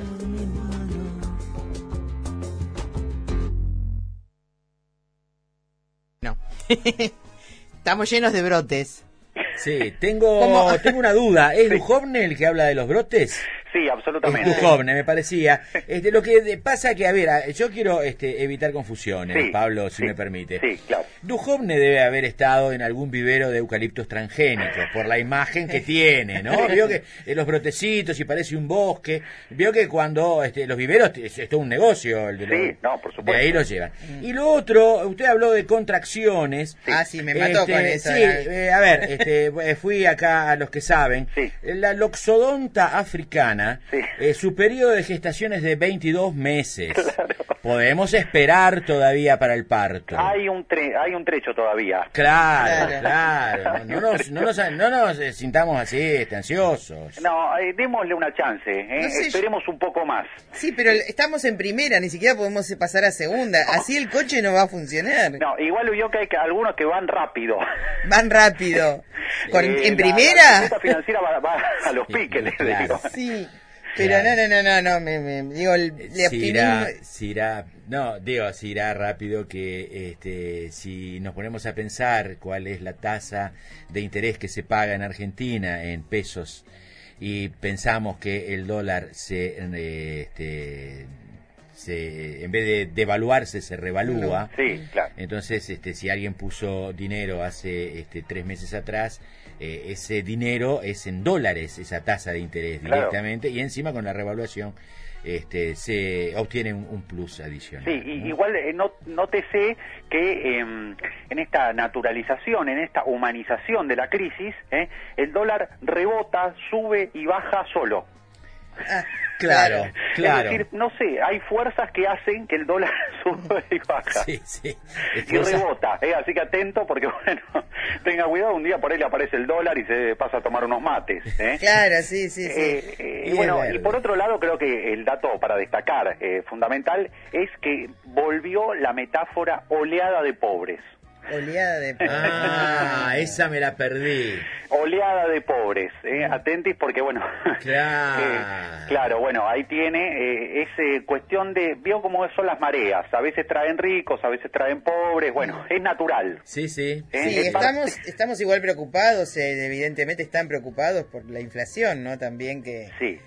No. Estamos llenos de brotes. Sí, tengo una duda. ¿Es Duhovne el que habla de los brotes? Sí, absolutamente. Es Duhovne, me parecía. Lo que pasa que, a ver, yo quiero evitar confusiones, Pablo, si me permite. Sí, claro. Duhovne debe haber estado en algún vivero de eucaliptos transgénicos, por la imagen que tiene, ¿no? Vio que los brotecitos y parece un bosque. Vio que cuando los viveros, es todo un negocio. No, por supuesto. De ahí lo llevan. Y lo otro, usted habló de contracciones. Sí, me mató con eso. Sí, a ver, fui acá a los que saben. La loxodonta africana, su periodo de gestación es de 22 meses. Claro. Podemos esperar todavía para el parto. Hay un trecho todavía. Claro. No nos sintamos así, ansiosos. No, démosle una chance. No sé, esperemos un poco más. Sí, pero estamos en primera, ni siquiera podemos pasar a segunda. Así el coche no va a funcionar. No, igual vio que hay algunos que van rápido. Van rápido. ¿En primera? La financiera va a los piques, les digo. Sí. Pero no, me digo, si irá rápido, que si nos ponemos a pensar cuál es la tasa de interés que se paga en Argentina en pesos y pensamos que el dólar en vez de devaluarse se revalúa. Sí, claro. Entonces, si alguien puso dinero hace 3 meses atrás, ese dinero es en dólares, esa tasa de interés directamente, y encima con la revaluación se obtiene un plus adicional. Sí, igual nótese que en esta naturalización, en esta humanización de la crisis, el dólar rebota, sube y baja solo. Claro. Es decir, no sé, hay fuerzas que hacen que el dólar suba y baja. Sí. Y rebota, así que atento porque, bueno, tenga cuidado, un día por ahí le aparece el dólar y se pasa a tomar unos mates. Claro, sí. Y bueno, y por otro lado creo que el dato para destacar fundamental es que volvió la metáfora oleada de pobres. Oleada de pobres. Esa me la perdí. Oleada de pobres, atentis porque bueno, claro, bueno, ahí tiene, es cuestión de, vio cómo son las mareas, a veces traen ricos, a veces traen pobres, bueno, es natural. Sí. Sí, estamos igual preocupados, evidentemente están preocupados por la inflación, ¿no? También que... Sí.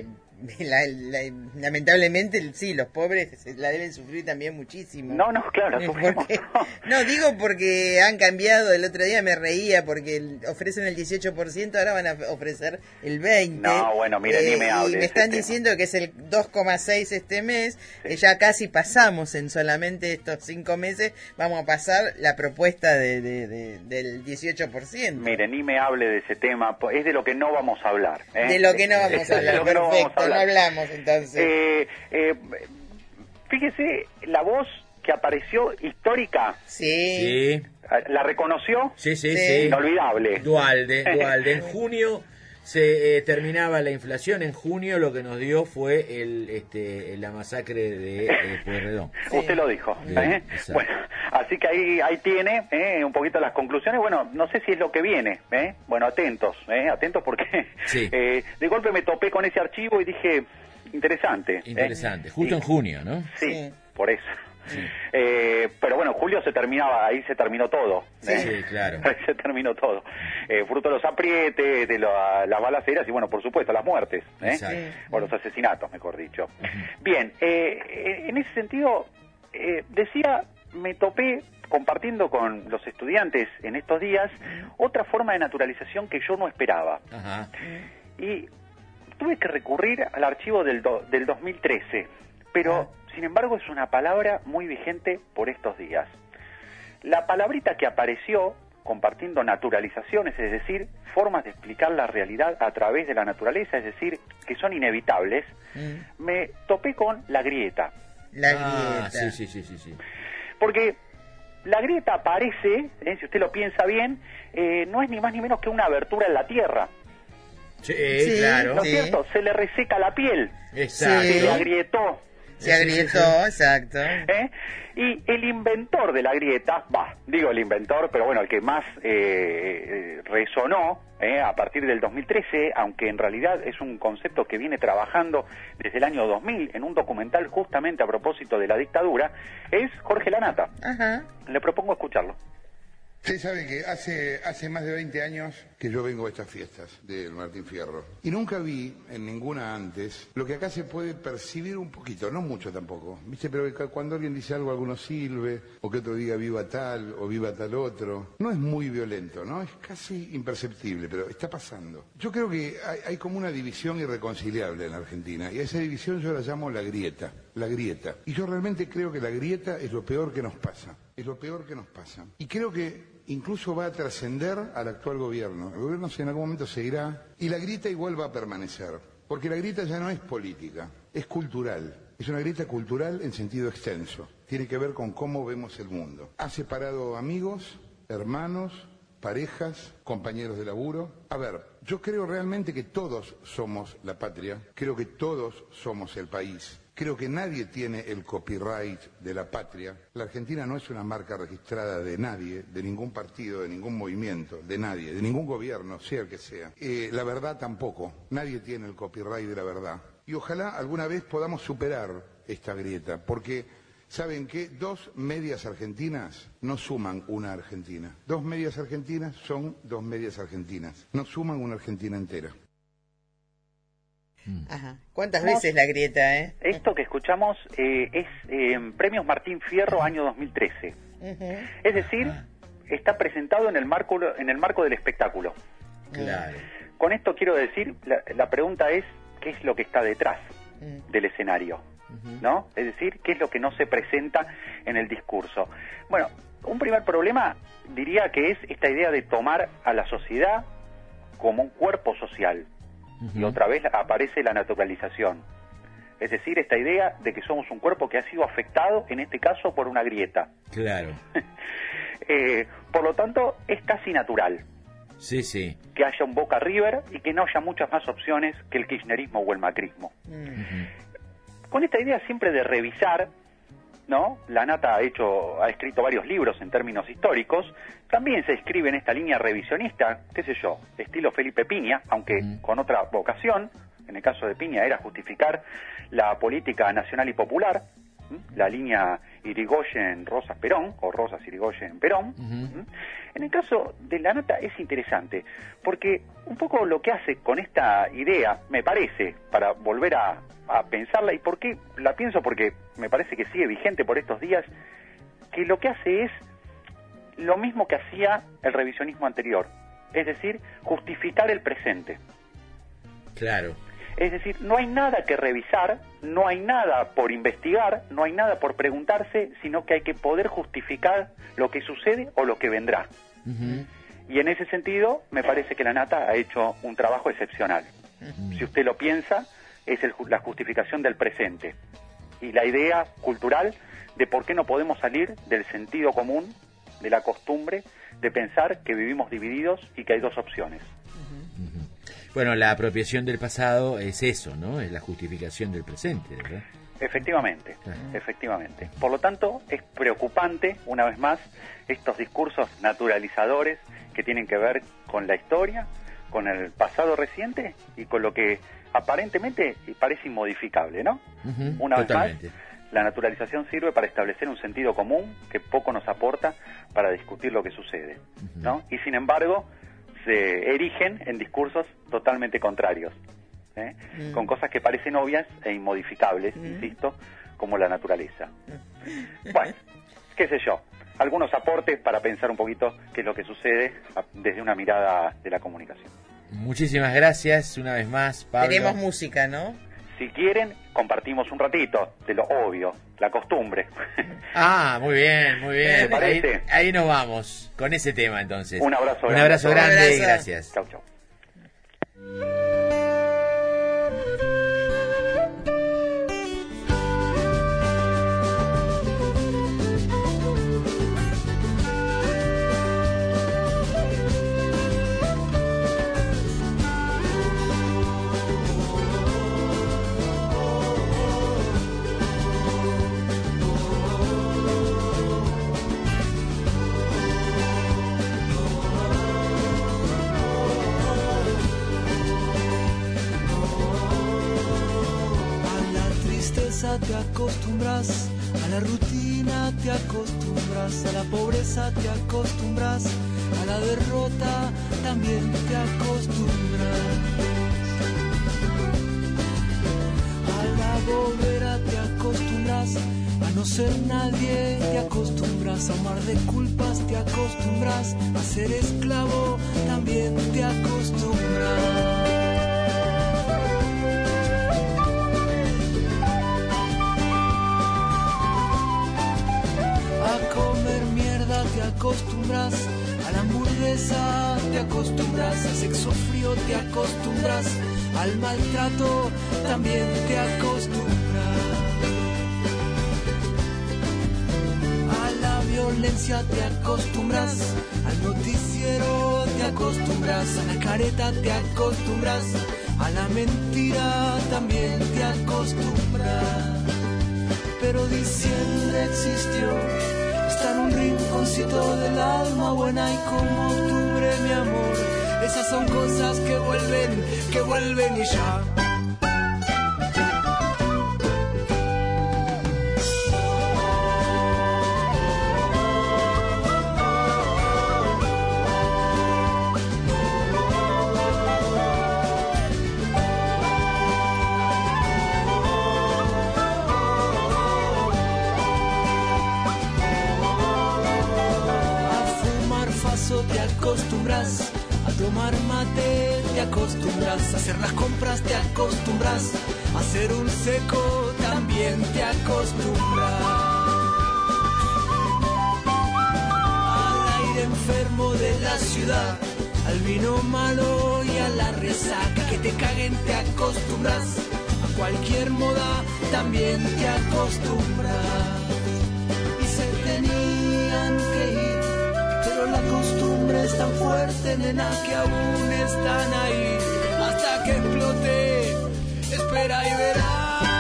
Lamentablemente, sí, los pobres la deben sufrir también muchísimo. No, claro, no, digo porque han cambiado, el otro día me reía porque ofrecen el 18%, ahora van a ofrecer el 20%. No, bueno, mire, ni me hable. Y me están diciendo que es el 2,6 este mes, ya casi pasamos en solamente estos 5 meses, vamos a pasar la propuesta del 18%. Mire, ni me hable de ese tema, es de lo que no vamos a hablar. De lo que no vamos a hablar, perfecto. No hablamos entonces. Fíjese la voz que apareció histórica. Sí. ¿La reconoció? Sí. Inolvidable. Dualde. En junio se terminaba la inflación. En junio lo que nos dio fue la masacre de Pueyrredón. Usted lo dijo. Bueno, así que ahí tiene un poquito las conclusiones. Bueno, no sé si es lo que viene. Bueno, atentos porque de golpe me topé con ese archivo y dije, interesante. Justo en junio, ¿no? Sí, por eso. Sí. Pero bueno, julio ahí se terminó todo. Sí, claro. Ahí se terminó todo. Fruto de los aprietes, de las balaceras y bueno, por supuesto, las muertes. O los asesinatos, mejor dicho. Bien, en ese sentido, decía, me topé compartiendo con los estudiantes en estos días otra forma de naturalización que yo no esperaba. Ajá. Y tuve que recurrir al archivo del 2013, pero sin embargo es una palabra muy vigente por estos días. La palabrita que apareció compartiendo naturalizaciones, es decir, formas de explicar la realidad a través de la naturaleza, es decir, que son inevitables, me topé con la grieta. La grieta. Sí. Porque la grieta aparece, si usted lo piensa bien, no es ni más ni menos que una abertura en la tierra. Sí, claro. ¿No es cierto? Se le reseca la piel. Exacto. Se le agrietó. Se agrietó, exacto. Y el inventor de la grieta, digo el inventor, pero bueno, el que más resonó a partir del 2013, aunque en realidad es un concepto que viene trabajando desde el año 2000 en un documental justamente a propósito de la dictadura, es Jorge Lanata. Ajá. Le propongo escucharlo. Usted sabe que hace más de 20 años que yo vengo a estas fiestas del Martín Fierro. Y nunca vi en ninguna antes lo que acá se puede percibir un poquito, no mucho tampoco. ¿Viste? Pero cuando alguien dice algo, alguno silbe, o que otro diga viva tal o viva tal otro. No es muy violento, ¿no? Es casi imperceptible, pero está pasando. Yo creo que hay como una división irreconciliable en la Argentina. Y a esa división yo la llamo la grieta. La grieta. Y yo realmente creo que la grieta es lo peor que nos pasa. Es lo peor que nos pasa. Y creo que incluso va a trascender al actual gobierno. El gobierno en algún momento se irá y la grieta igual va a permanecer. Porque la grieta ya no es política, es cultural. Es una grieta cultural en sentido extenso. Tiene que ver con cómo vemos el mundo. Ha separado amigos, hermanos, parejas, compañeros de laburo. A ver, yo creo realmente que todos somos la patria. Creo que todos somos el país. Creo que nadie tiene el copyright de la patria. La Argentina no es una marca registrada de nadie, de ningún partido, de ningún movimiento, de nadie, de ningún gobierno, sea el que sea. La verdad tampoco. Nadie tiene el copyright de la verdad. Y ojalá alguna vez podamos superar esta grieta, porque, ¿saben qué? 2 medias argentinas no suman una Argentina. 2 medias argentinas son 2 medias argentinas. No suman una Argentina entera. Ajá. ¿Cuántas veces la grieta, Esto que escuchamos es Premios Martín Fierro año 2013. Es decir, está presentado en el marco del espectáculo. Claro. Con esto quiero decir, la pregunta es, ¿qué es lo que está detrás? del escenario, ¿no? Es decir, qué es lo que no se presenta en el discurso. Bueno, un primer problema diría que es esta idea de tomar a la sociedad como un cuerpo social. Y otra vez aparece la naturalización. Es decir, esta idea de que somos un cuerpo que ha sido afectado, en este caso, por una grieta. Claro. Por lo tanto, es casi natural. Sí, sí. Que haya un Boca River y que no haya muchas más opciones que el kirchnerismo o el macrismo. Con esta idea siempre de revisar, ¿no? La Nata ha escrito varios libros en términos históricos, también se escribe en esta línea revisionista, qué sé yo, estilo Felipe Piña, aunque con otra vocación. En el caso de Piña era justificar la política nacional y popular, la línea Irigoyen-Rosas-Perón, o Rosas-Irigoyen-Perón. En el caso de la Nata es interesante, porque un poco lo que hace con esta idea, me parece, para volver a pensarla, y por qué la pienso, porque me parece que sigue vigente por estos días, que lo que hace es lo mismo que hacía el revisionismo anterior, es decir, justificar el presente. Claro. Es decir, no hay nada que revisar, no hay nada por investigar, no hay nada por preguntarse, sino que hay que poder justificar lo que sucede o lo que vendrá. Y en ese sentido, me parece que la Nata ha hecho un trabajo excepcional. Si usted lo piensa, es la justificación del presente. Y la idea cultural de por qué no podemos salir del sentido común, de la costumbre, de pensar que vivimos divididos y que hay dos opciones. Bueno, la apropiación del pasado es eso, ¿no? Es la justificación del presente, ¿verdad? Efectivamente, efectivamente. Por lo tanto, es preocupante, una vez más, estos discursos naturalizadores que tienen que ver con la historia, con el pasado reciente y con lo que aparentemente parece inmodificable, ¿no? Una vez más, la naturalización sirve para establecer un sentido común que poco nos aporta para discutir lo que sucede, ¿no? Y sin embargo, se erigen en discursos totalmente contrarios, con cosas que parecen obvias e inmodificables, insisto, como la naturaleza. Bueno, qué sé yo, algunos aportes para pensar un poquito qué es lo que sucede desde una mirada de la comunicación. Muchísimas gracias una vez más, Pablo. Tenemos música, ¿no? Si quieren, compartimos un ratito de lo obvio, la costumbre. Ah, muy bien, muy bien. ¿Me parece? Ahí nos vamos con ese tema entonces. Un abrazo grande. Un abrazo grande y gracias. Chau, chau. Te acostumbras, a la rutina te acostumbras, a la pobreza te acostumbras, a la derrota también te acostumbras, a la bobera te acostumbras, a no ser nadie te acostumbras, a un mar de culpas te acostumbras, a ser esclavo también te acostumbras. Te acostumbras, a la hamburguesa te acostumbras, al sexo frío te acostumbras, al maltrato también te acostumbras, a la violencia te acostumbras, al noticiero te acostumbras, a la careta te acostumbras, a la mentira también te acostumbras. Pero diciembre existió, está en un rinconcito del alma buena y como octubre, mi amor, esas son cosas que vuelven y ya. Te acostumbras, a A tomar mate te acostumbras, a hacer las compras te acostumbras, a hacer un seco también te acostumbras. Al aire enfermo de la ciudad, al vino malo y a la resaca, que te caguen te acostumbras, a cualquier moda también te acostumbras. Y se tenían que ir, pero la costumbre es tan fuerte, nena, que aún están ahí, hasta que explote, espera y verás.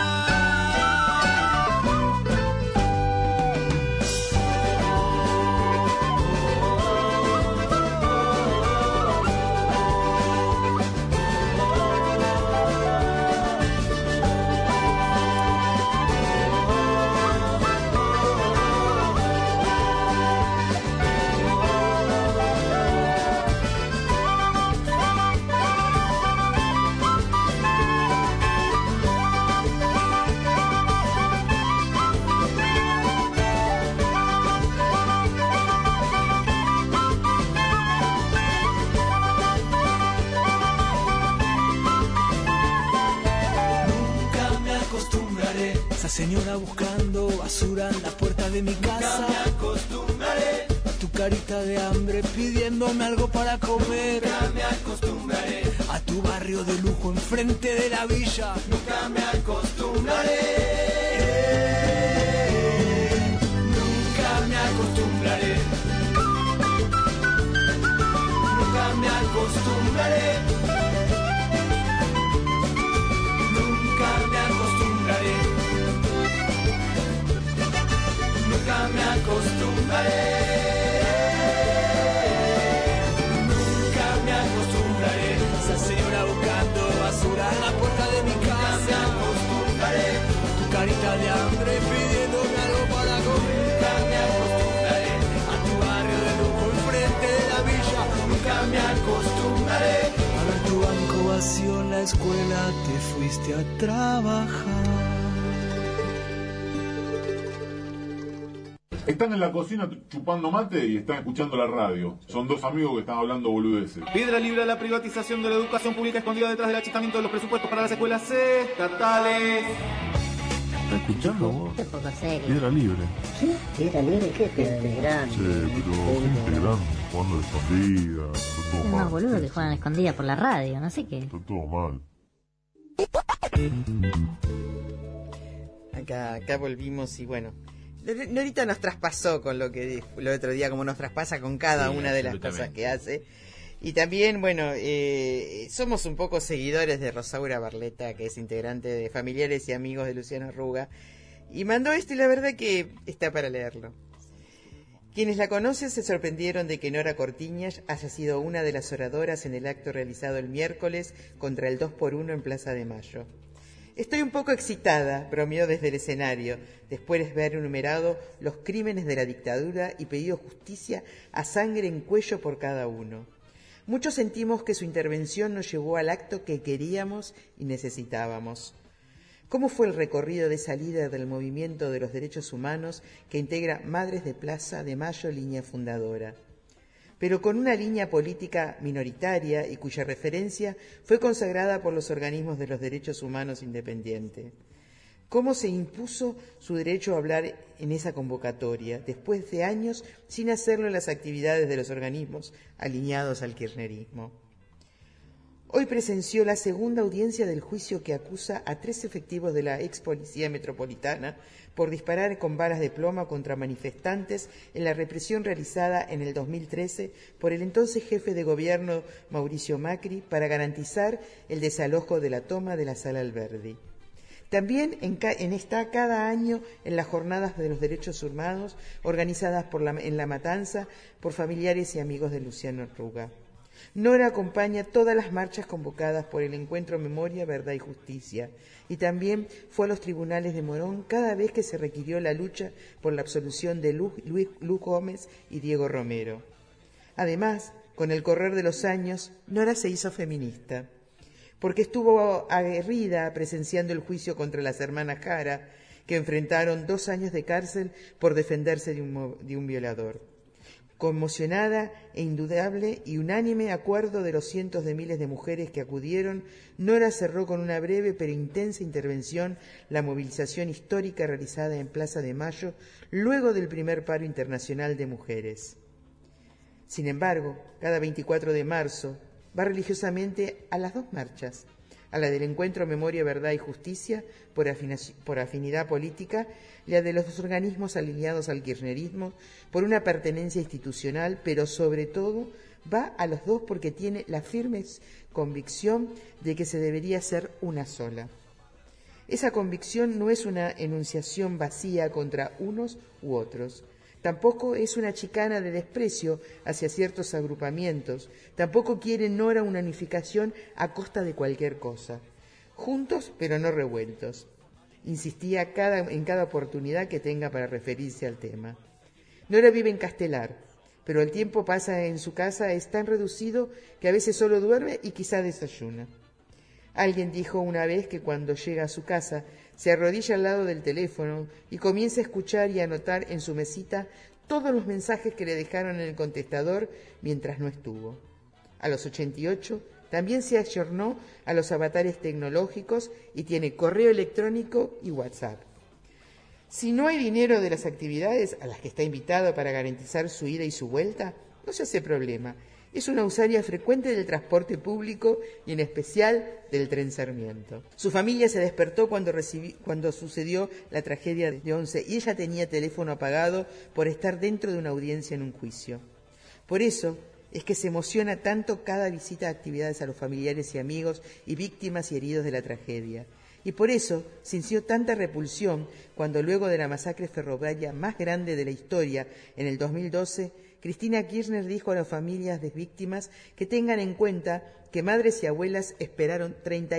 Señora buscando basura en la puerta de mi casa. Nunca me acostumbraré a tu carita de hambre pidiéndome algo para comer. Nunca me acostumbraré a tu barrio de lujo enfrente de la villa. Nunca me acostumbraré. Nunca me acostumbraré. Nunca me acostumbraré. Nunca me acostumbraré. Nunca me acostumbraré. Nunca me acostumbraré. Esa señora buscando basura en la puerta de mi casa. Nunca me acostumbraré. Tu carita de hambre pidiéndome algo para comer. Nunca me acostumbraré. A tu barrio de lujo enfrente de la villa. Nunca me acostumbraré. A ver tu banco vacío en la escuela, te fuiste a trabajar. Están en la cocina chupando mate y están escuchando la radio. Son dos amigos que están hablando boludeces. Piedra libre a la privatización de la educación pública escondida detrás del achicamiento de los presupuestos para las escuelas estatales. ¿Estás escuchando vos? Piedra libre. ¿Qué? ¿Piedra libre? ¿Qué? Piedra grande. Sí, pero gente grande, jugando de escondida. Es más boludo que juegan a escondida por la radio, no sé qué. Está todo mal. Acá volvimos y bueno, Norita nos traspasó con lo que dijo el otro día, como nos traspasa con cada una de las cosas que hace. Y también, bueno, somos un poco seguidores de Rosaura Barletta, que es integrante de Familiares y Amigos de Luciano Arruga, y mandó esto y la verdad que está para leerlo. Quienes la conocen se sorprendieron de que Nora Cortiñas haya sido una de las oradoras en el acto realizado el miércoles contra el 2x1 en Plaza de Mayo. Estoy un poco excitada, bromeó desde el escenario, después de ver enumerado los crímenes de la dictadura y pedido justicia a sangre en cuello por cada uno. Muchos sentimos que su intervención nos llevó al acto que queríamos y necesitábamos. ¿Cómo fue el recorrido de esa líder del movimiento de los derechos humanos que integra Madres de Plaza de Mayo, línea fundadora? Pero con una línea política minoritaria y cuya referencia fue consagrada por los organismos de los derechos humanos independientes. ¿Cómo se impuso su derecho a hablar en esa convocatoria, después de años sin hacerlo en las actividades de los organismos alineados al kirchnerismo? Hoy presenció la segunda audiencia del juicio que acusa a 3 efectivos de la ex Policía Metropolitana por disparar con balas de plomo contra manifestantes en la represión realizada en el 2013 por el entonces jefe de gobierno Mauricio Macri para garantizar el desalojo de la toma de la Sala Alberdi. También está cada año en las jornadas de los derechos humanos organizadas en La Matanza por Familiares y Amigos de Luciano Arruga. Nora acompaña todas las marchas convocadas por el Encuentro Memoria, Verdad y Justicia y también fue a los tribunales de Morón cada vez que se requirió la lucha por la absolución de Luis Gómez y Diego Romero. Además, con el correr de los años, Nora se hizo feminista, porque estuvo aguerrida presenciando el juicio contra las hermanas Jara, que enfrentaron 2 años de cárcel por defenderse de un violador. Conmocionada e indudable y unánime acuerdo de los cientos de miles de mujeres que acudieron, Nora cerró con una breve pero intensa intervención la movilización histórica realizada en Plaza de Mayo luego del primer paro internacional de mujeres. Sin embargo, cada 24 de marzo va religiosamente a las dos marchas, a la del Encuentro Memoria, Verdad y Justicia por afinidad política y a la de los organismos alineados al kirchnerismo por una pertenencia institucional, pero sobre todo va a los dos porque tiene la firme convicción de que se debería ser una sola. Esa convicción no es una enunciación vacía contra unos u otros. Tampoco es una chicana de desprecio hacia ciertos agrupamientos. Tampoco quiere Nora una unificación a costa de cualquier cosa. Juntos, pero no revueltos. Insistía en cada oportunidad que tenga para referirse al tema. Nora vive en Castelar, pero el tiempo pasa en su casa es tan reducido que a veces solo duerme y quizá desayuna. Alguien dijo una vez que cuando llega a su casa se arrodilla al lado del teléfono y comienza a escuchar y a anotar en su mesita todos los mensajes que le dejaron en el contestador mientras no estuvo. A los 88 también se ayornó a los avatares tecnológicos y tiene correo electrónico y WhatsApp. Si no hay dinero de las actividades a las que está invitado para garantizar su ida y su vuelta, no se hace problema. Es una usuaria frecuente del transporte público y en especial del tren Sarmiento. Su familia se despertó cuando sucedió la tragedia de 11 y ella tenía teléfono apagado por estar dentro de una audiencia en un juicio. Por eso es que se emociona tanto cada visita a actividades a los familiares y amigos y víctimas y heridos de la tragedia. Y por eso sintió tanta repulsión cuando luego de la masacre ferroviaria más grande de la historia, en el 2012, Cristina Kirchner dijo a las familias de víctimas que tengan en cuenta que madres y abuelas esperaron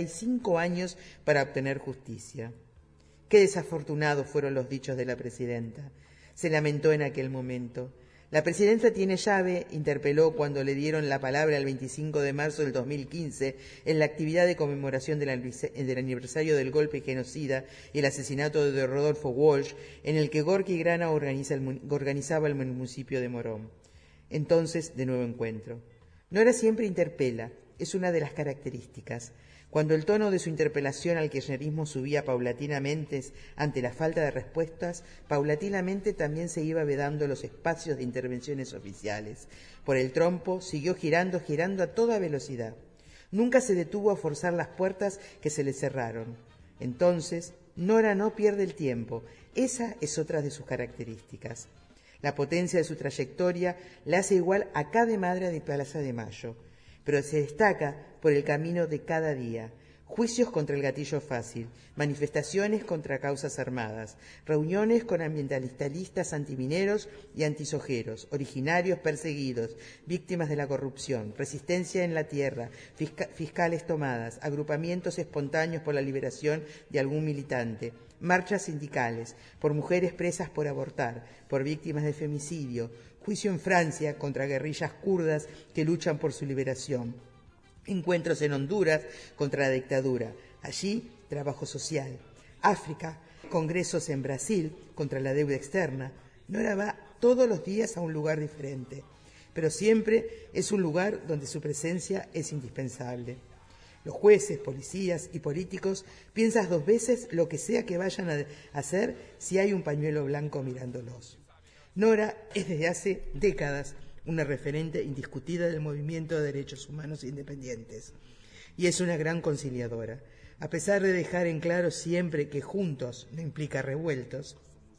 35 años para obtener justicia. Qué desafortunados fueron los dichos de la presidenta. Se lamentó en aquel momento. La presidenta tiene llave, interpeló cuando le dieron la palabra el 25 de marzo del 2015 en la actividad de conmemoración del aniversario del golpe genocida y el asesinato de Rodolfo Walsh, en el que Gorky Grana organizaba el municipio de Morón. Entonces, de nuevo encuentro. Nora siempre interpela, es una de las características. Cuando el tono de su interpelación al kirchnerismo subía paulatinamente ante la falta de respuestas, paulatinamente también se iba vedando los espacios de intervenciones oficiales. Por el trompo siguió girando a toda velocidad. Nunca se detuvo a forzar las puertas que se le cerraron. Entonces, Nora no pierde el tiempo. Esa es otra de sus características. La potencia de su trayectoria la hace igual a cada madre de Plaza de Mayo, pero se destaca por el camino de cada día. Juicios contra el gatillo fácil, manifestaciones contra causas armadas, reuniones con ambientalistas antimineros y antisojeros, originarios perseguidos, víctimas de la corrupción, resistencia en la tierra, fiscales tomadas, agrupamientos espontáneos por la liberación de algún militante, marchas sindicales, por mujeres presas por abortar, por víctimas de femicidio, juicio en Francia contra guerrillas kurdas que luchan por su liberación, encuentros en Honduras contra la dictadura, allí trabajo social, África, congresos en Brasil contra la deuda externa. Nora va todos los días a un lugar diferente, pero siempre es un lugar donde su presencia es indispensable. Los jueces, policías y políticos piensan dos veces lo que sea que vayan a hacer si hay un pañuelo blanco mirándolos. Nora es desde hace décadas una referente indiscutida del movimiento de derechos humanos independientes y es una gran conciliadora. A pesar de dejar en claro siempre que juntos no implica revueltos,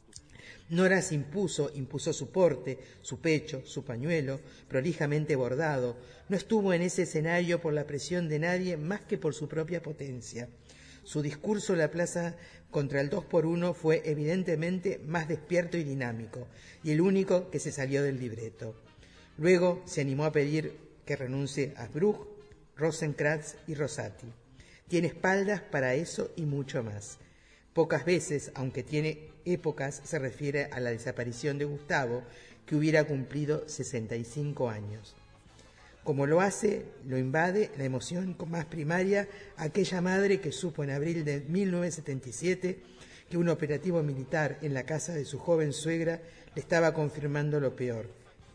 Nora se impuso su porte, su pecho, su pañuelo, prolijamente bordado. No estuvo en ese escenario por la presión de nadie más que por su propia potencia. Su discurso en la plaza contra el 2x1 fue evidentemente más despierto y dinámico, y el único que se salió del libreto. Luego se animó a pedir que renuncie a Bruch, Rosenkrantz y Rosati. Tiene espaldas para eso y mucho más. Pocas veces, aunque tiene épocas, se refiere a la desaparición de Gustavo, que hubiera cumplido 65 años. Como lo hace, lo invade la emoción más primaria aquella madre que supo en abril de 1977 que un operativo militar en la casa de su joven suegra le estaba confirmando lo peor,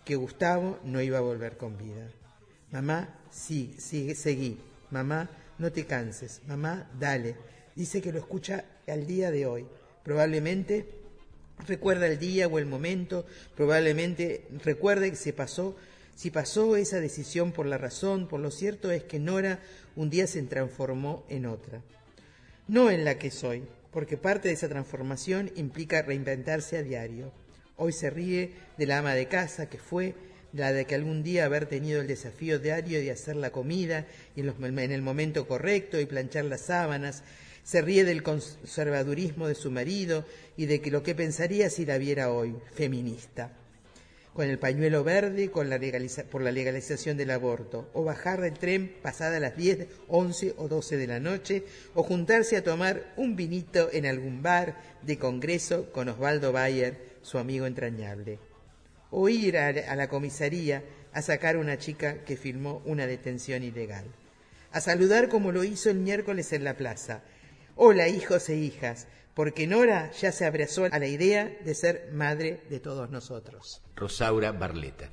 que Gustavo no iba a volver con vida. Mamá, sí, seguí. Mamá, no te canses. Mamá, dale. Dice que lo escucha al día de hoy. Probablemente recuerda el día o el momento, probablemente recuerde que si pasó esa decisión por la razón. Por lo cierto es que Nora un día se transformó en otra. No en la que soy, porque parte de esa transformación implica reinventarse a diario. Hoy se ríe de la ama de casa que fue, la de que algún día haber tenido el desafío diario de hacer la comida en el momento correcto y planchar las sábanas. Se ríe del conservadurismo de su marido y de que lo que pensaría si la viera hoy, feminista. Con el pañuelo verde por la legalización del aborto, o bajar del tren pasada las 10, 11 o 12 de la noche, o juntarse a tomar un vinito en algún bar de congreso con Osvaldo Bayer, su amigo entrañable. O ir a la comisaría a sacar a una chica que filmó una detención ilegal. A saludar como lo hizo el miércoles en la plaza. Hola, hijos e hijas, porque Nora ya se abrazó a la idea de ser madre de todos nosotros. Rosaura Barletta.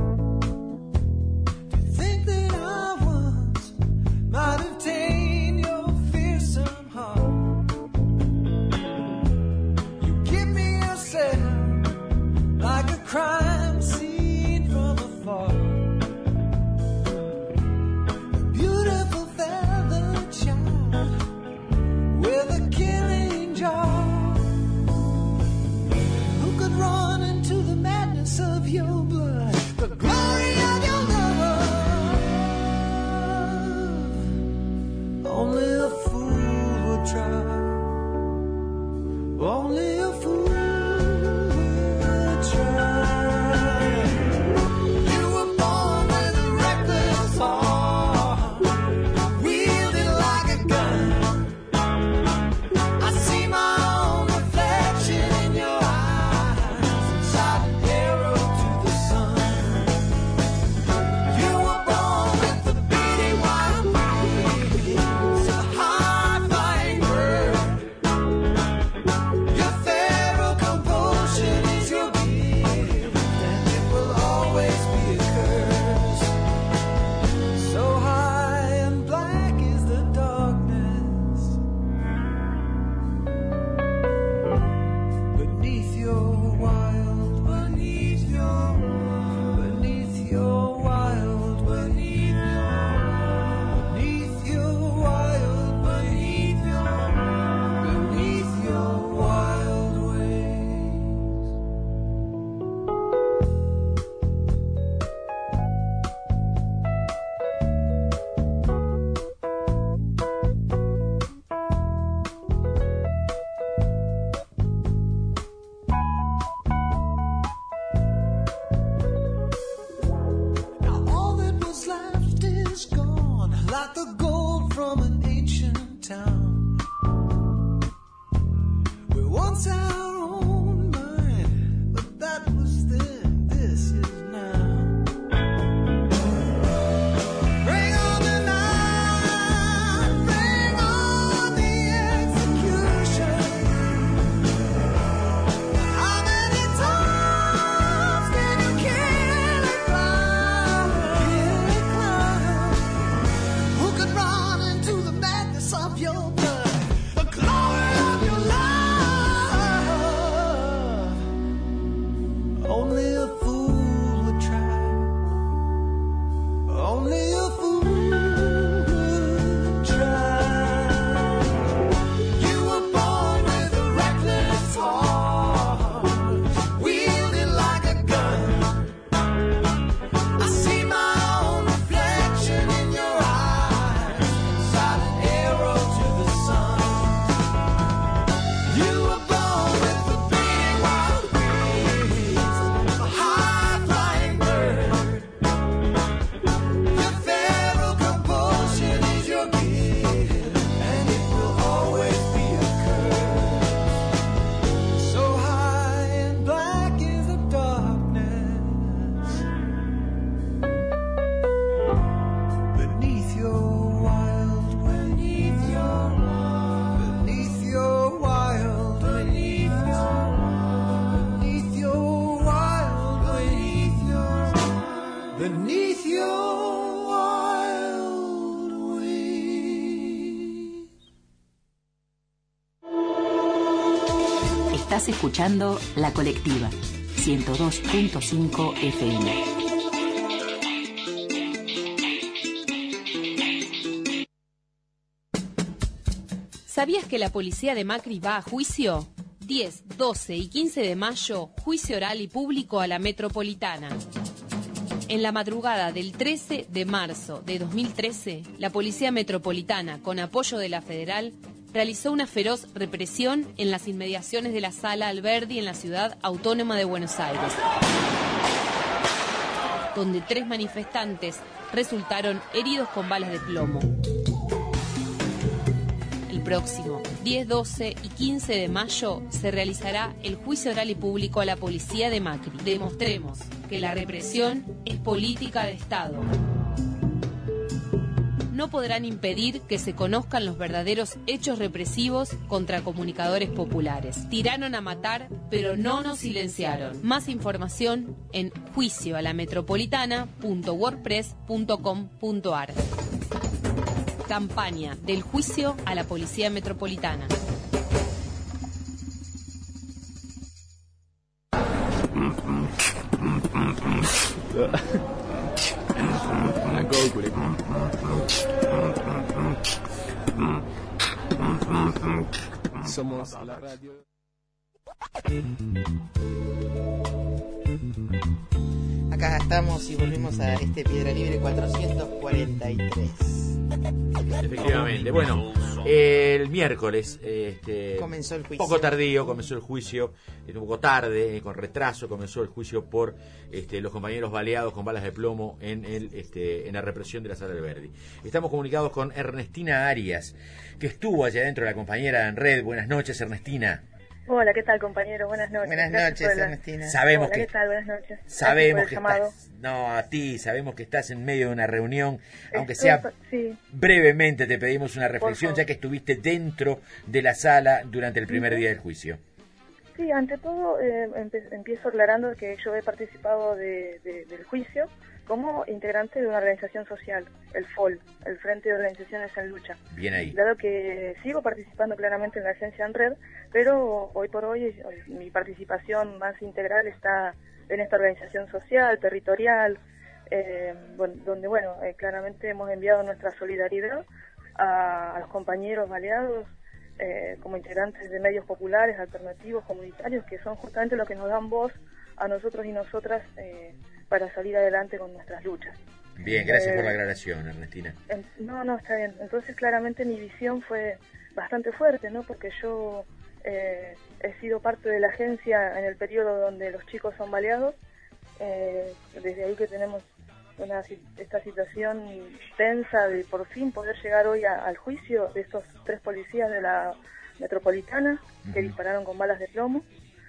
Might have taken your Estás escuchando La Colectiva, 102.5 FM. ¿Sabías que la policía de Macri va a juicio? 10, 12 y 15 de mayo, juicio oral y público a la Metropolitana. En la madrugada del 13 de marzo de 2013, la Policía Metropolitana, con apoyo de la Federal, realizó una feroz represión en las inmediaciones de la Sala Alberdi en la Ciudad Autónoma de Buenos Aires, donde 3 manifestantes resultaron heridos con balas de plomo. El próximo 10, 12 y 15 de mayo se realizará el juicio oral y público a la policía de Macri. Demostremos que la represión es política de Estado. No podrán impedir que se conozcan los verdaderos hechos represivos contra comunicadores populares. Tiraron a matar, pero no nos silenciaron. Más información en juicioalametropolitana.wordpress.com.ar. Campaña del juicio a la Policía Metropolitana. Somos la radio. Acá estamos y volvimos a este Piedra Libre 443. Efectivamente. Bueno, el miércoles comenzó el juicio. Poco tardío comenzó el juicio, un poco tarde, con retraso comenzó el juicio por los compañeros baleados con balas de plomo en la represión de la Sala Alberdi. Estamos comunicados con Ernestina Arias, que estuvo allá adentro, la compañera en red. Buenas noches, Ernestina. Hola, ¿qué tal, compañero? Buenas noches. Buenas noches, Ernestina. Sabemos Hola, ¿qué tal? Buenas noches. Sabemos que estás, a ti, sabemos que estás en medio de una reunión, aunque sea brevemente te pedimos una reflexión, ya que estuviste dentro de la sala durante el primer día del juicio. Sí, ante todo empiezo aclarando que yo he participado del juicio como integrante de una organización social, el FOL, el Frente de Organizaciones en Lucha. Bien ahí. Dado que sigo participando claramente en la agencia en red, pero hoy por hoy mi participación más integral está en esta organización social, territorial, donde claramente hemos enviado nuestra solidaridad a los compañeros baleados, como integrantes de medios populares, alternativos, comunitarios, que son justamente los que nos dan voz a nosotros y nosotras para salir adelante con nuestras luchas. Bien, gracias por la aclaración, Ernestina. No, está bien. Entonces, claramente mi visión fue bastante fuerte, ¿no? Porque yo he sido parte de la agencia en el periodo donde los chicos son baleados. Desde ahí que tenemos esta situación tensa de por fin poder llegar hoy al juicio de estos 3 policías de la Metropolitana que dispararon con balas de plomo.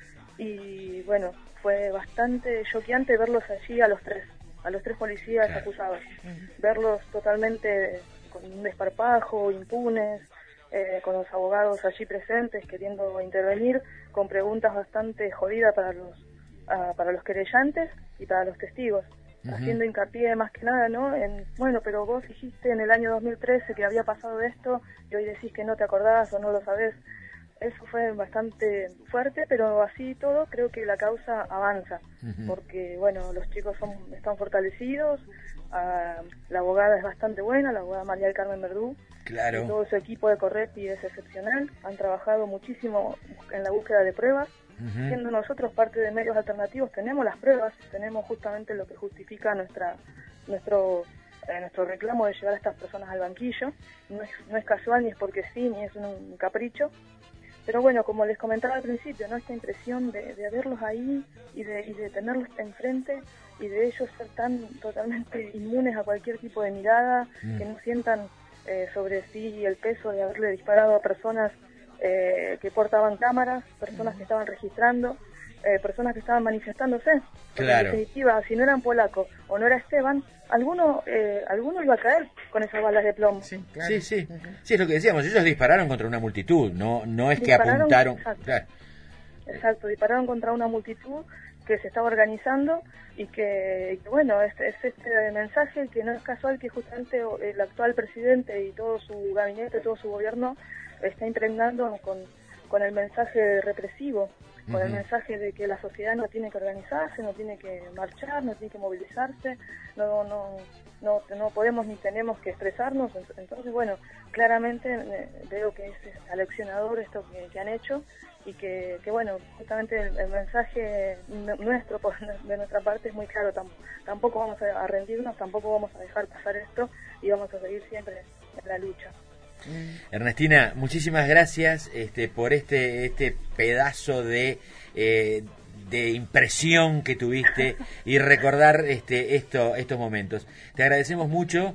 Y bueno, fue bastante choqueante verlos allí a los tres policías acusados, verlos totalmente con un desparpajo, impunes, con los abogados allí presentes queriendo intervenir, con preguntas bastante jodidas para los querellantes y para los testigos, haciendo hincapié más que nada, ¿no? Pero vos dijiste en el año 2013 que había pasado esto y hoy decís que no te acordás o no lo sabés. Eso fue bastante fuerte, pero así todo creo que la causa avanza, porque los chicos están fortalecidos, la abogada es bastante buena, la abogada María del Carmen Verdú, claro. Y todo su equipo de Correpi es excepcional, han trabajado muchísimo en la búsqueda de pruebas, siendo nosotros parte de medios alternativos, tenemos las pruebas, tenemos justamente lo que justifica nuestro reclamo de llevar a estas personas al banquillo, no es casual, ni es porque sí, ni es un capricho. Pero como les comentaba al principio, ¿no? Esta impresión de verlos ahí y de tenerlos enfrente y de ellos ser tan totalmente inmunes a cualquier tipo de mirada, que no sientan sobre sí el peso de haberle disparado a personas que portaban cámaras, personas que estaban registrando, personas que estaban manifestándose. Claro. En definitiva, si no eran polacos o no era Esteban, alguno iba a caer con esas balas de plomo. Sí, claro. Sí, es lo que decíamos, ellos dispararon contra una multitud, no es que apuntaron. Exacto, dispararon contra una multitud que se estaba organizando y que es este mensaje que no es casual que justamente el actual presidente y todo su gabinete, todo su gobierno está impregnando con el mensaje represivo con el mensaje de que la sociedad no tiene que organizarse, no tiene que marchar, no tiene que movilizarse, no podemos ni tenemos que expresarnos. Entonces, bueno, claramente veo que es aleccionador esto que han hecho, y que bueno, justamente el mensaje nuestro, de nuestra parte, es muy claro. Tampoco vamos a rendirnos, tampoco vamos a dejar pasar esto, y vamos a seguir siempre en la lucha. Ernestina, muchísimas gracias por este pedazo de impresión que tuviste y recordar estos momentos. Te agradecemos mucho,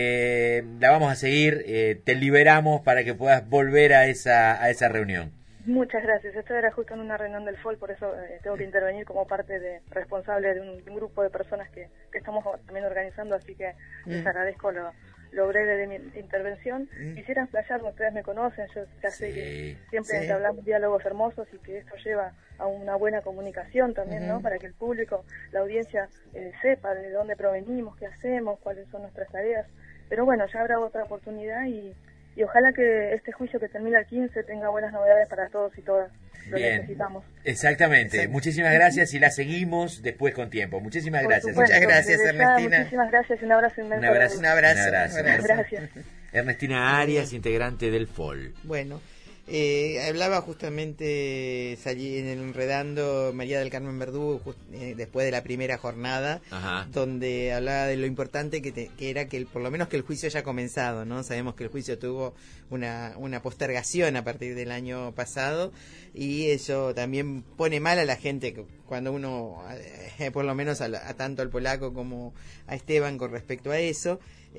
la vamos a seguir, te liberamos para que puedas volver a esa reunión. Muchas gracias. Esto era justo en una reunión del FOL, por eso tengo que intervenir como parte responsable de un grupo de personas que estamos también organizando, así que les agradezco lo breve de mi intervención. Quisiera explayarme, ustedes me conocen, yo ya sé que siempre hablamos diálogos hermosos, y que esto lleva a una buena comunicación también, ¿no? Para que el público, la audiencia, sepa de dónde provenimos, qué hacemos, cuáles son nuestras tareas. Pero bueno, ya habrá otra oportunidad, y ojalá que este juicio que termina el 15 tenga buenas novedades para todos y todas. Lo necesitamos. Exactamente. Muchísimas gracias, y la seguimos después con tiempo. Muchísimas gracias. Muchas gracias, Ernestina. Muchísimas gracias, y un abrazo inmenso. Un abrazo. Gracias. Ernestina Arias, integrante del FOL. Bueno, hablaba justamente en el Enredando María del Carmen Verdú después de la primera jornada, donde hablaba de lo importante que era que por lo menos que el juicio haya comenzado, ¿no? Sabemos que el juicio tuvo una postergación a partir del año pasado, y eso también pone mal a la gente cuando uno, por lo menos a tanto al polaco como a Esteban, con respecto a eso.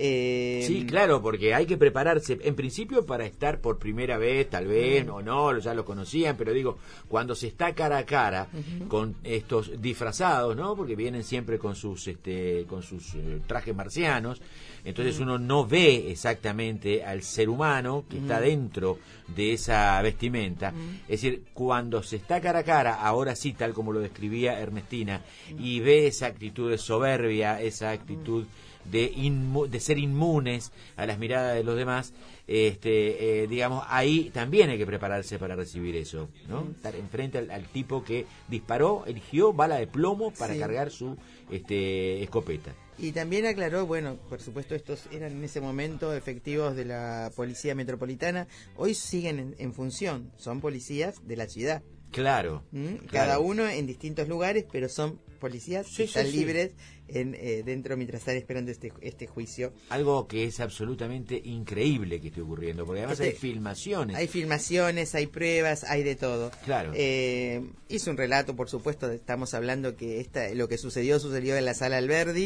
Sí, claro, porque hay que prepararse en principio para estar por primera vez, tal vez, o no, ya lo conocían, pero digo, cuando se está cara a cara con estos disfrazados, ¿no? Porque vienen siempre con sus trajes marcianos, entonces uno no ve exactamente al ser humano que está dentro de esa vestimenta. Es decir, cuando se está cara a cara, ahora sí, tal como lo describía Ernestina, y ve esa actitud de soberbia, esa actitud de ser inmunes a las miradas de los demás, digamos, ahí también hay que prepararse para recibir eso, ¿no? Estar enfrente al tipo que eligió bala de plomo para cargar su escopeta. Y también aclaró, bueno, por supuesto estos eran en ese momento efectivos de la Policía Metropolitana, hoy siguen en función, son policías de la ciudad. Claro. Cada uno en distintos lugares, pero son policías que están libres dentro mientras están esperando este juicio. Algo que es absolutamente increíble que esté ocurriendo, porque además hay filmaciones. Hay filmaciones, hay pruebas, hay de todo. Claro. Hizo un relato, por supuesto, estamos hablando que lo que sucedió en la Sala Alberdi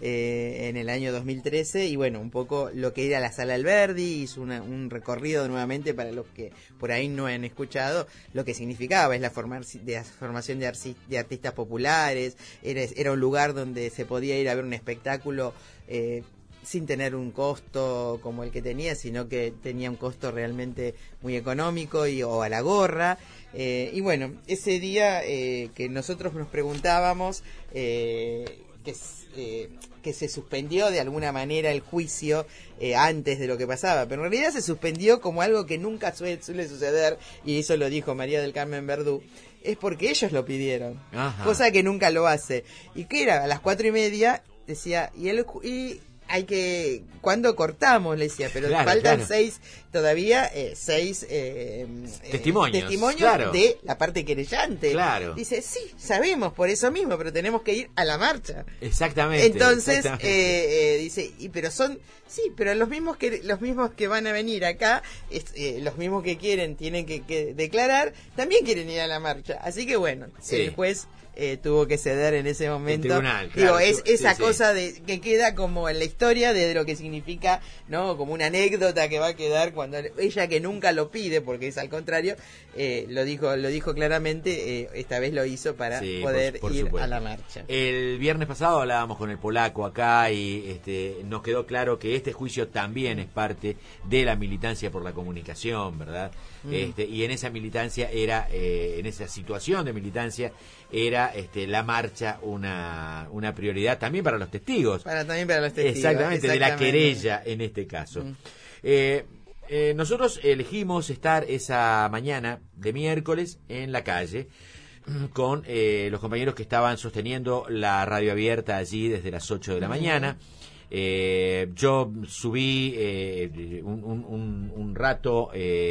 en el año 2013, y bueno, un poco lo que era la Sala Alberdi, hizo un recorrido nuevamente para los que por ahí no han escuchado lo que significaba, es la formación de artistas populares, era un lugar donde se podía ir a ver un espectáculo sin tener un costo como el que tenía, sino que tenía un costo realmente muy económico o a la gorra. Y bueno, ese día que nosotros nos preguntábamos que se suspendió de alguna manera el juicio antes de lo que pasaba, pero en realidad se suspendió como algo que nunca suele suceder, y eso lo dijo María del Carmen Verdú, es porque ellos lo pidieron, cosa que nunca lo hace. Y que era a las 4:30, decía, ¿cuándo cortamos? Le decía, pero faltan 6 todavía, 6 testimonios de la parte querellante. Claro. Dice, sí, sabemos por eso mismo, pero tenemos que ir a la marcha. Exactamente. Entonces, dice, pero los mismos que van a venir acá, los mismos que tienen que declarar, también quieren ir a la marcha. Así que bueno, el juez tuvo que ceder en ese momento. Tribunal, claro. Digo, esa cosa que queda como en la historia de lo que significa, ¿no? Como una anécdota que va a quedar cuando ella, que nunca lo pide, porque es al contrario, lo dijo claramente, esta vez lo hizo para poder por ir supuesto. a la marcha. El viernes pasado hablábamos con el polaco acá, y nos quedó claro que este juicio también es parte de la militancia por la comunicación, ¿verdad? Y en esa militancia en esa situación de militancia era la marcha una prioridad también para los testigos. También para los testigos. Exactamente, de la querella en este caso. Nosotros elegimos estar esa mañana de miércoles en la calle, con los compañeros que estaban sosteniendo la radio abierta allí desde las 8 de la mañana. Yo subí un rato,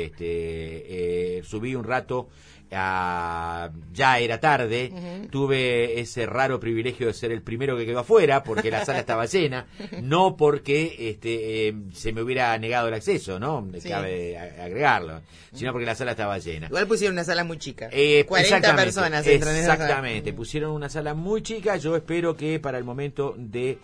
subí un rato, ya era tarde, tuve ese raro privilegio de ser el primero que quedó afuera porque la sala estaba llena, no porque se me hubiera negado el acceso, ¿no? Sí. Cabe agregarlo, sino porque la sala estaba llena. Igual pusieron una sala muy chica, 40 personas entran en esa sala. Exactamente, pusieron una sala muy chica. Yo espero que para el momento de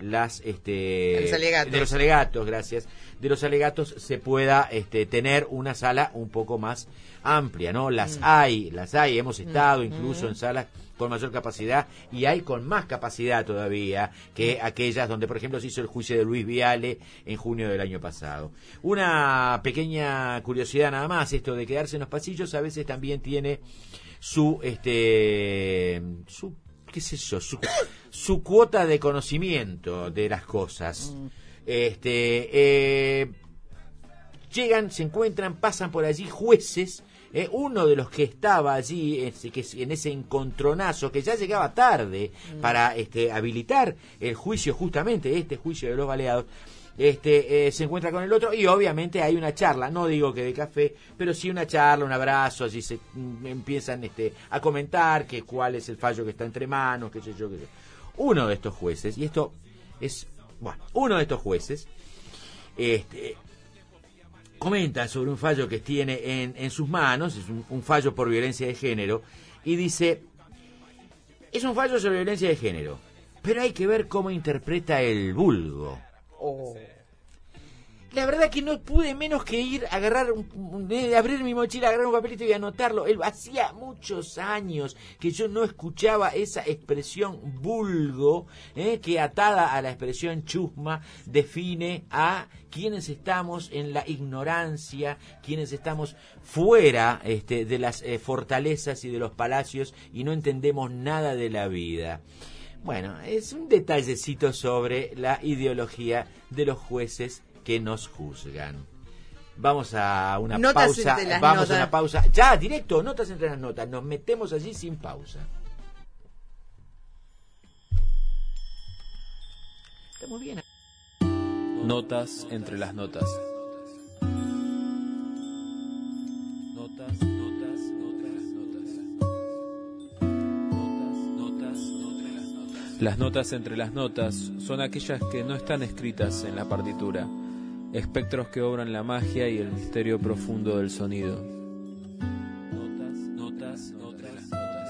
de los alegatos, gracias, de los alegatos se pueda tener una sala un poco más amplia, ¿no? Las hay, hemos estado incluso en salas con mayor capacidad y hay con más capacidad todavía que aquellas donde, por ejemplo, se hizo el juicio de Luis Viale en junio del año pasado. Una pequeña curiosidad nada más, esto de quedarse en los pasillos a veces también tiene su qué sé yo, su cuota de conocimiento de las cosas. Llegan, se encuentran, pasan por allí jueces. Uno de los que estaba allí en ese encontronazo, que ya llegaba tarde para habilitar el juicio, justamente este juicio de los baleados, se encuentra con el otro y obviamente hay una charla, no digo que de café, pero sí una charla, un abrazo, allí se empiezan a comentar que cuál es el fallo que está entre manos, qué sé yo. Uno de estos jueces, y esto es, uno de estos jueces comenta sobre un fallo que tiene en sus manos, es un fallo por violencia de género, y dice, es un fallo sobre violencia de género, pero hay que ver cómo interpreta el vulgo. La verdad que no pude menos que ir a agarrar, abrir mi mochila, agarrar un papelito y anotarlo. Hacía muchos años que yo no escuchaba esa expresión vulgo, que atada a la expresión chusma define a quienes estamos en la ignorancia, quienes estamos fuera de las fortalezas y de los palacios y no entendemos nada de la vida. Bueno, es un detallecito sobre la ideología de los jueces que nos juzgan. Vamos a una pausa. Vamos a una pausa. Ya, directo, notas entre las notas. Nos metemos allí sin pausa. Estamos bien. Notas entre las notas. Notas. Las notas entre las notas son aquellas que no están escritas en la partitura, espectros que obran la magia y el misterio profundo del sonido. Notas entre las notas.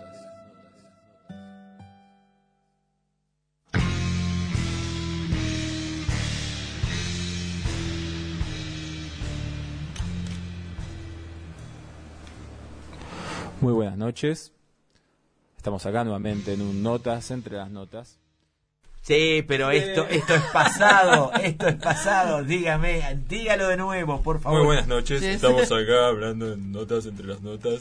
Muy buenas noches. Estamos acá nuevamente en un Notas entre las notas. Sí, pero esto es pasado, dígalo de nuevo, por favor. Muy buenas noches, estamos acá hablando en Notas entre las notas.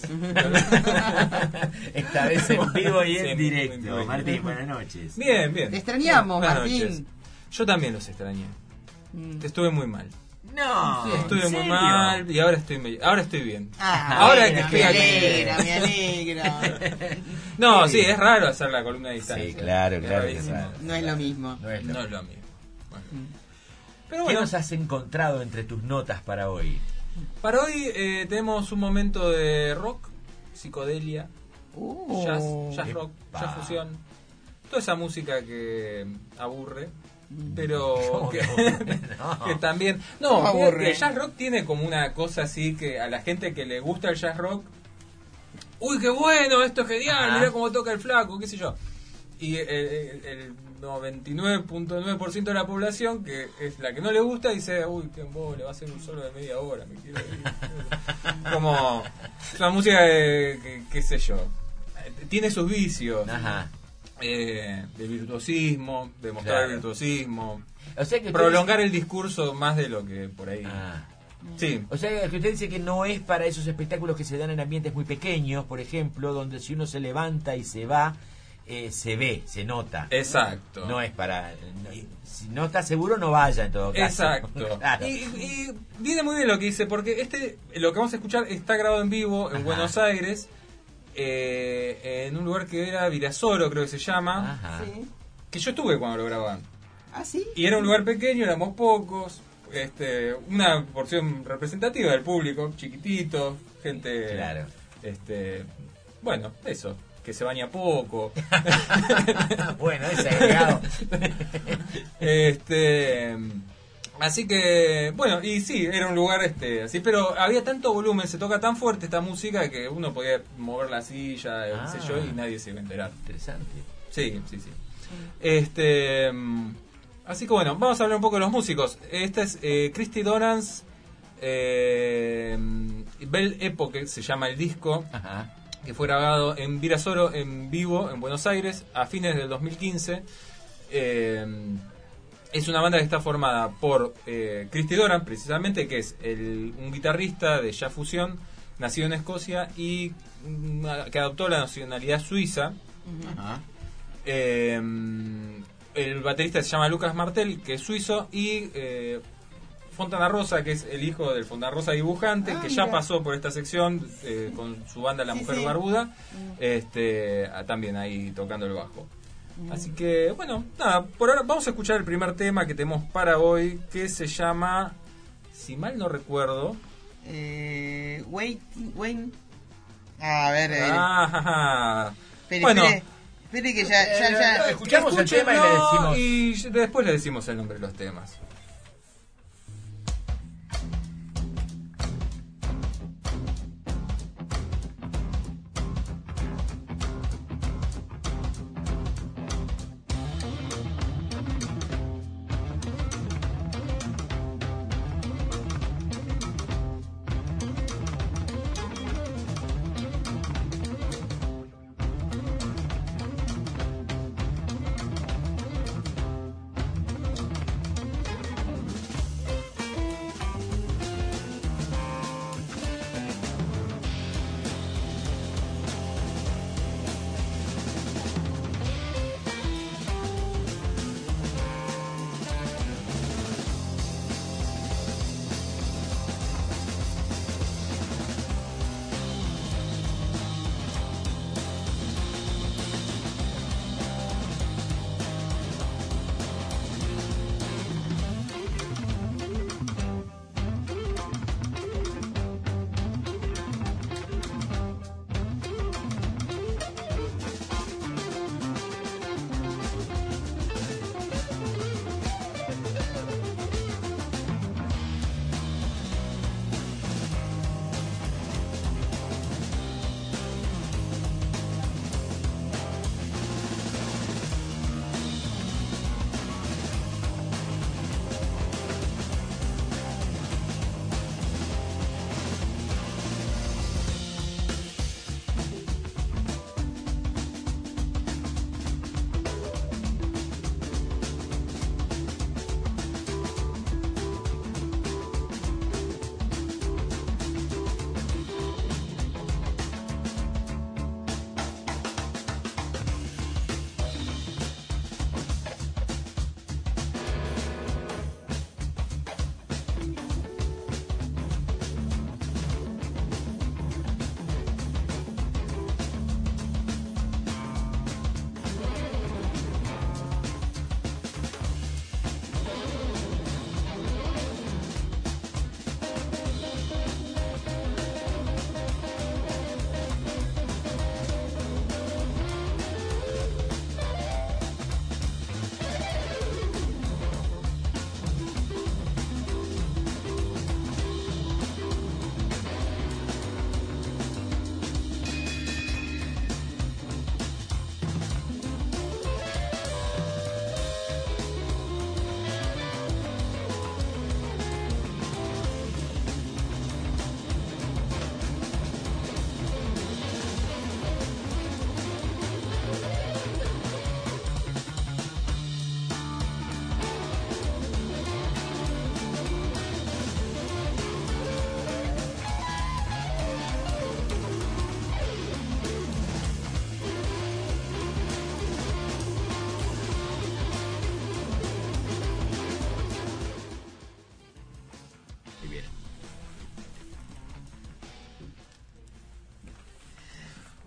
Esta vez en vivo y en directo. Martín, buenas noches. Bien. Te extrañamos, Martín. Noches. Yo también los extrañé. Estuve muy mal. No, estuve muy mal y ahora estoy bien. Ahora que estoy aquí. Me alegra. No, sí, es raro hacer la columna a distancia. Sí, claro que es raro. No es lo mismo. No es lo mismo. Bueno. Pero bueno, ¿qué nos has encontrado entre tus notas para hoy? Para hoy tenemos un momento de rock, psicodelia, jazz rock, jazz fusión, toda esa música que aburre. Pero que también el jazz rock tiene como una cosa así que a la gente que le gusta el jazz rock, uy, qué bueno, esto es genial, mirá cómo toca el flaco, qué sé yo. Y el 99.9% de la población, que es la que no le gusta, dice, uy, qué le va a hacer un solo de media hora, me quiero ir. Como la música de, qué sé yo, tiene sus vicios. De virtuosismo, de mostrar el virtuosismo, o sea que prolongar el discurso más de lo que por ahí. Sí. O sea que usted dice que no es para esos espectáculos que se dan en ambientes muy pequeños, por ejemplo, donde si uno se levanta y se va, se ve, se nota. Exacto. No es para... si no está seguro, no vaya en todo caso. Exacto. Claro. Y viene muy bien lo que dice, porque lo que vamos a escuchar está grabado en vivo en Buenos Aires. en un lugar que era Virasoro, creo que se llama. Ajá. Sí. Que yo estuve cuando lo grababan. ¿Ah, sí? Y era un lugar pequeño, éramos pocos. Una porción representativa del público, chiquitito, gente. Claro. Bueno, eso. Que se baña poco. Bueno, es agregado. Así que, bueno, y sí, era un lugar así, pero había tanto volumen, se toca tan fuerte esta música que uno podía mover la silla, qué sé yo, y nadie se iba a enterar. Interesante. Sí. Así que bueno, vamos a hablar un poco de los músicos. Esta es Christy Donans, Belle Époque se llama el disco. Ajá. Que fue grabado en Virasoro en vivo en Buenos Aires a fines del 2015. Es una banda que está formada por Christy Doran, precisamente, que es un guitarrista de jazz fusión, nacido en Escocia y que adoptó la nacionalidad suiza. Ajá. El baterista se llama Lucas Martel, que es suizo, y Fontana Rosa, que es el hijo del Fontana Rosa dibujante, que ya pasó por esta sección con su banda La Mujer Barbuda, también ahí tocando el bajo. Así que, bueno, nada, por ahora vamos a escuchar el primer tema que tenemos para hoy, que se llama, si mal no recuerdo... Wayne. A ver, bueno, espere que ya escuchamos el tema y le decimos... Y después le decimos el nombre de los temas.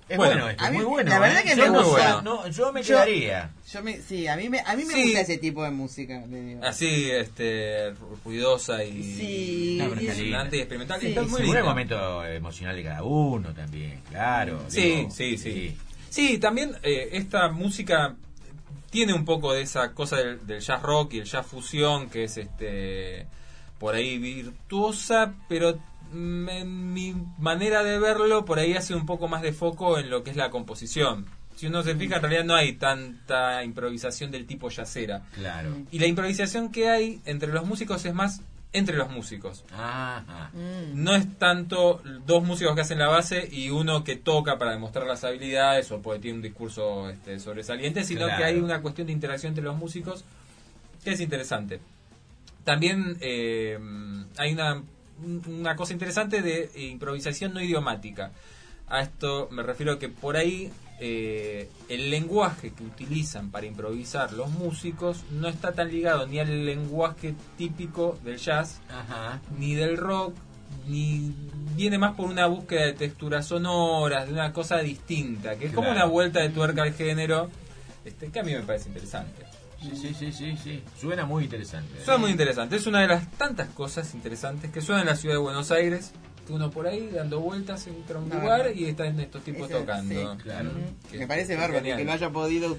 Bueno, esto es muy bueno. La verdad que me gusta. Yo me quedaría. Sí, a mí me gusta ese tipo de música. Así, ruidosa y impresionante y experimental. Está muy según el momento emocional de cada uno también, claro. Sí. Sí, también esta música tiene un poco de esa cosa del jazz rock y el jazz fusión, que es por ahí virtuosa, pero en mi manera de verlo, por ahí hace un poco más de foco en lo que es la composición. Si uno se fija, en realidad no hay tanta improvisación del tipo jazzera. Claro. Y la improvisación que hay entre los músicos es más entre los músicos. No es tanto dos músicos que hacen la base y uno que toca para demostrar las habilidades o porque tiene un discurso sobresaliente, sino que hay una cuestión de interacción entre los músicos que es interesante. También hay una cosa interesante de improvisación no idiomática. A esto me refiero a que por ahí el lenguaje que utilizan para improvisar los músicos no está tan ligado ni al lenguaje típico del jazz, ni del rock, ni viene más por una búsqueda de texturas sonoras, de una cosa distinta, que es como una vuelta de tuerca al género, que a mí me parece interesante. Sí. Suena muy interesante. Suena muy interesante. Es una de las tantas cosas interesantes que suenan en la ciudad de Buenos Aires. Uno por ahí dando vueltas entra a un lugar y están estos tipos tocando. Sí, claro. Me parece bárbaro que lo haya podido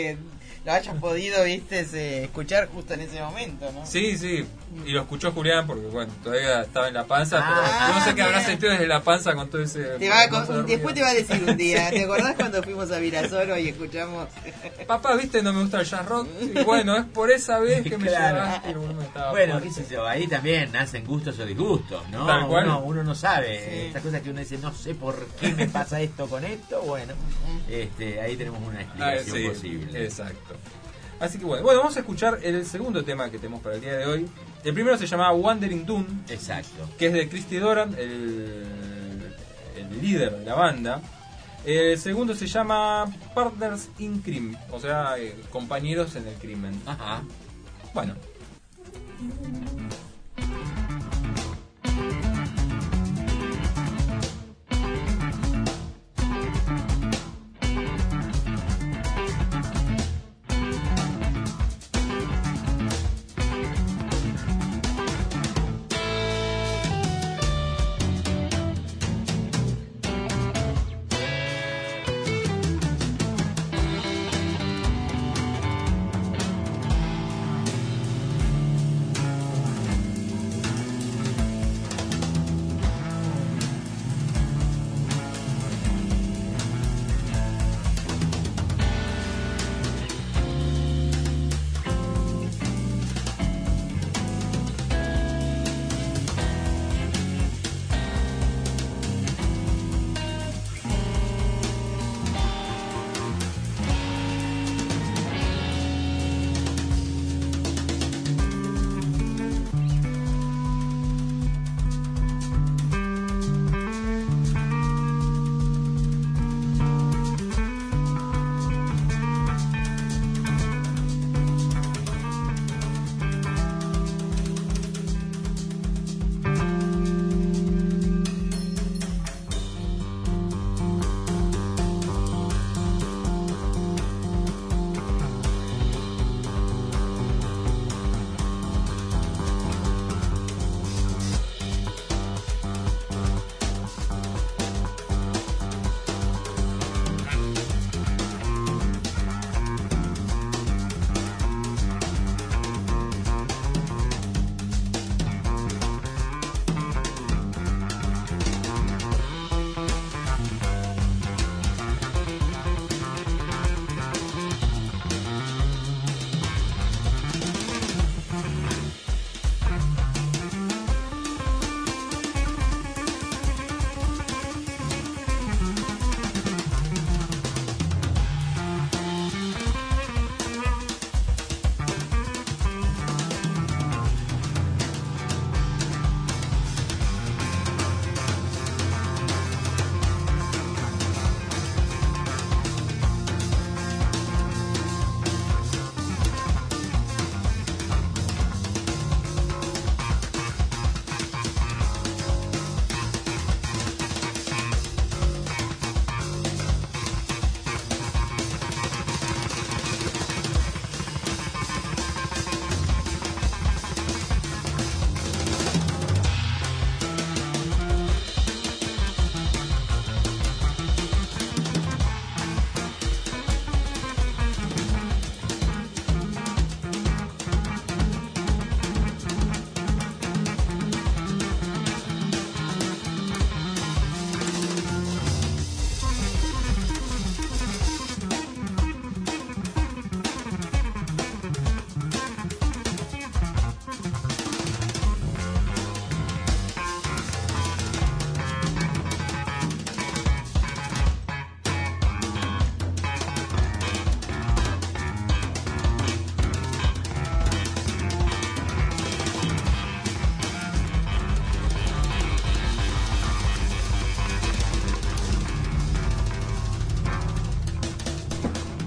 escuchar justo en ese momento, ¿no? Sí, y lo escuchó Julián porque bueno, todavía estaba en la panza, pero yo no sé qué habrá sentido desde la panza con todo ese... Después te va a decir un día, ¿te acordás cuando fuimos a Virasoro y escuchamos? Papá, ¿viste? No me gusta el jazz rock. Y bueno, es por esa vez que me llevaste. Bueno, qué sé yo, ahí también nacen gustos o disgustos, ¿no? Tal cual. Uno no sabe, estas cosas que uno dice, no sé por qué me pasa esto con esto, bueno, ahí tenemos una explicación posible. Exacto. Así que bueno, vamos a escuchar el segundo tema que tenemos para el día de hoy. El primero se llama Wandering Dune. Exacto. Que es de Christy Doran, el líder de la banda. El segundo se llama Partners in Crime, o sea, compañeros en el crimen. Bueno.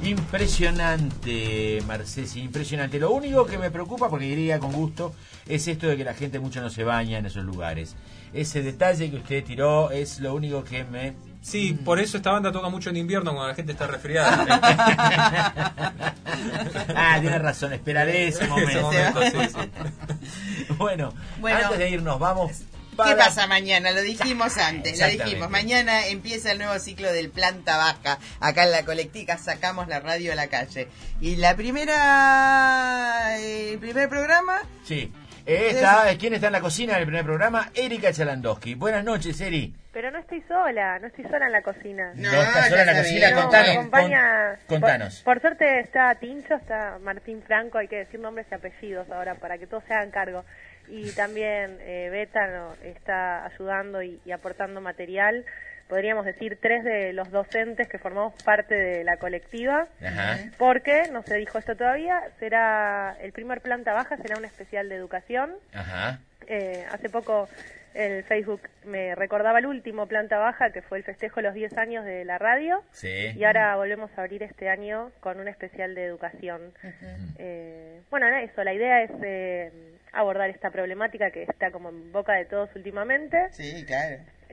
Impresionante, Marcesi, impresionante. Lo único que me preocupa, porque diría con gusto, es esto de que la gente mucho no se baña en esos lugares. Ese detalle que usted tiró es lo único que me... Sí, por eso esta banda toca mucho en invierno cuando la gente está resfriada. Tiene razón, esperaré ese momento. Bueno, antes de irnos, vamos... ¿Qué pasa mañana? Lo dijimos antes, lo dijimos. Mañana empieza el nuevo ciclo del Planta Baja. Acá en la Colectica sacamos la radio a la calle. Y el primer programa... Sí. ¿Quién está en la cocina del primer programa? Erika Chalandowski. Buenas noches, Eri. Pero no estoy sola en la cocina. No estás sola en la cocina, contanos. Por suerte está Tincho, está Martín Franco, hay que decir nombres y apellidos ahora para que todos se hagan cargo. Y también Beta está ayudando y aportando material. Podríamos decir 3 de los docentes que formamos parte de la colectiva. Ajá. Porque, no se dijo esto todavía, el primer Planta Baja será un especial de educación. Ajá. Hace poco el Facebook me recordaba el último Planta Baja, que fue el festejo de los 10 años de la radio. Sí. Y ahora volvemos a abrir este año con un especial de educación. Bueno, eso, la idea es abordar esta problemática que está como en boca de todos últimamente. Sí, claro.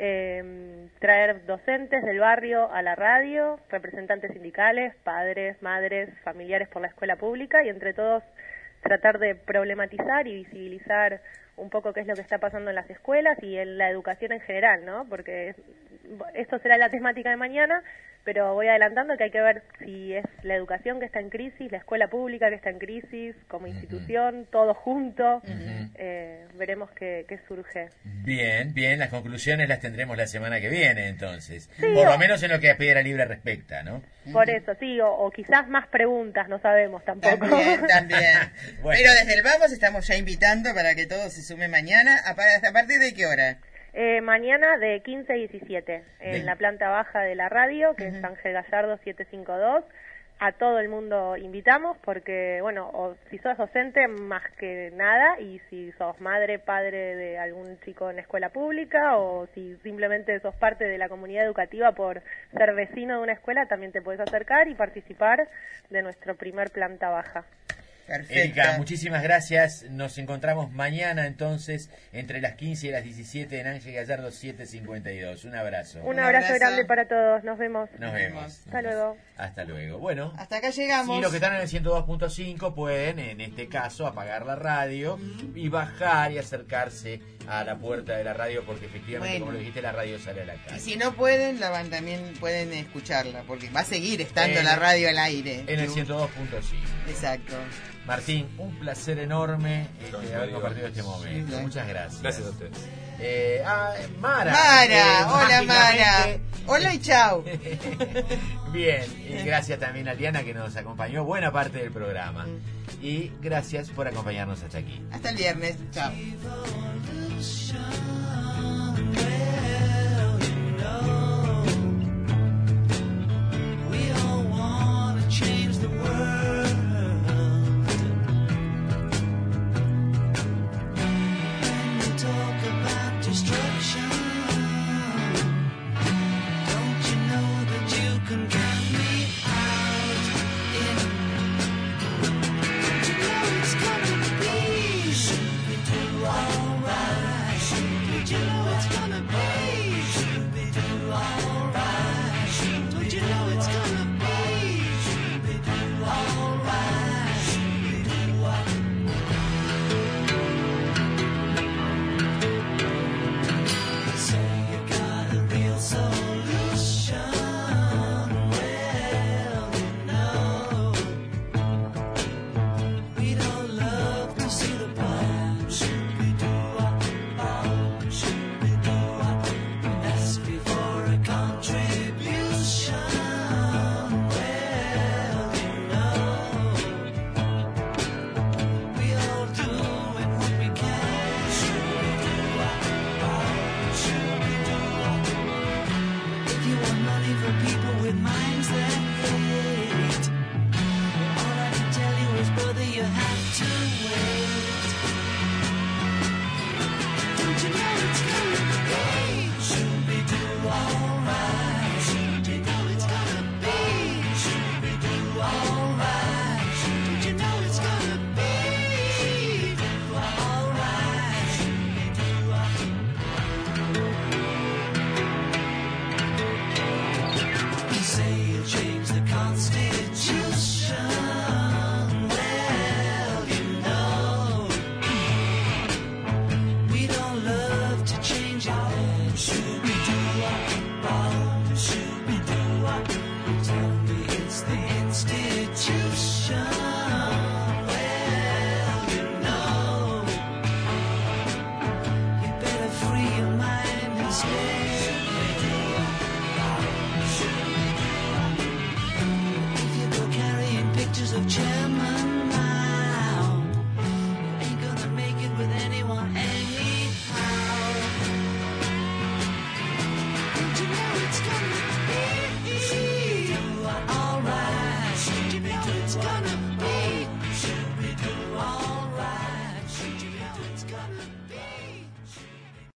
Traer docentes del barrio a la radio, representantes sindicales, padres, madres, familiares por la escuela pública, y entre todos tratar de problematizar y visibilizar un poco qué es lo que está pasando en las escuelas y en la educación en general, ¿no? Porque esto será la temática de mañana, pero voy adelantando que hay que ver si es la educación que está en crisis, la escuela pública que está en crisis, como institución, todo junto. Veremos qué surge. Bien, las conclusiones las tendremos la semana que viene, entonces. Sí, por lo menos en lo que a Piedra Libre respecta, ¿no? Por eso, sí, o quizás más preguntas, no sabemos tampoco. También. Bueno. Pero desde el Vamos estamos ya invitando para que todos se sumen mañana. ¿A partir de qué hora? Mañana de 15 a 17 en la planta baja de la radio, que es Ángel Gallardo 752. A todo el mundo invitamos porque, bueno, o si sos docente más que nada, y si sos madre, padre de algún chico en escuela pública, o si simplemente sos parte de la comunidad educativa por ser vecino de una escuela, también te puedes acercar y participar de nuestro primer Planta Baja. Perfecto. Erika, muchísimas gracias. Nos encontramos mañana entonces entre las 15 y las 17 en Ángel Gallardo 752. Un abrazo. Un abrazo grande para todos. Nos vemos. Nos vemos. Hasta luego. Hasta luego. Bueno, hasta acá llegamos. Y los que están en el 102.5 pueden, en este caso, apagar la radio y bajar y acercarse a la puerta de la radio, porque efectivamente, como lo dijiste, la radio sale a la calle. Y si no pueden, también pueden escucharla, porque va a seguir estando la radio al aire. En el 102.5. Exacto. Martín, un placer enorme haber compartido este momento. Muchas gracias. Gracias a ustedes. Mara. Hola Mara. Hola y chao. Bien, y gracias también a Liana que nos acompañó buena parte del programa. Y gracias por acompañarnos hasta aquí. Hasta el viernes. Chao. Say you got a real solution. escuela.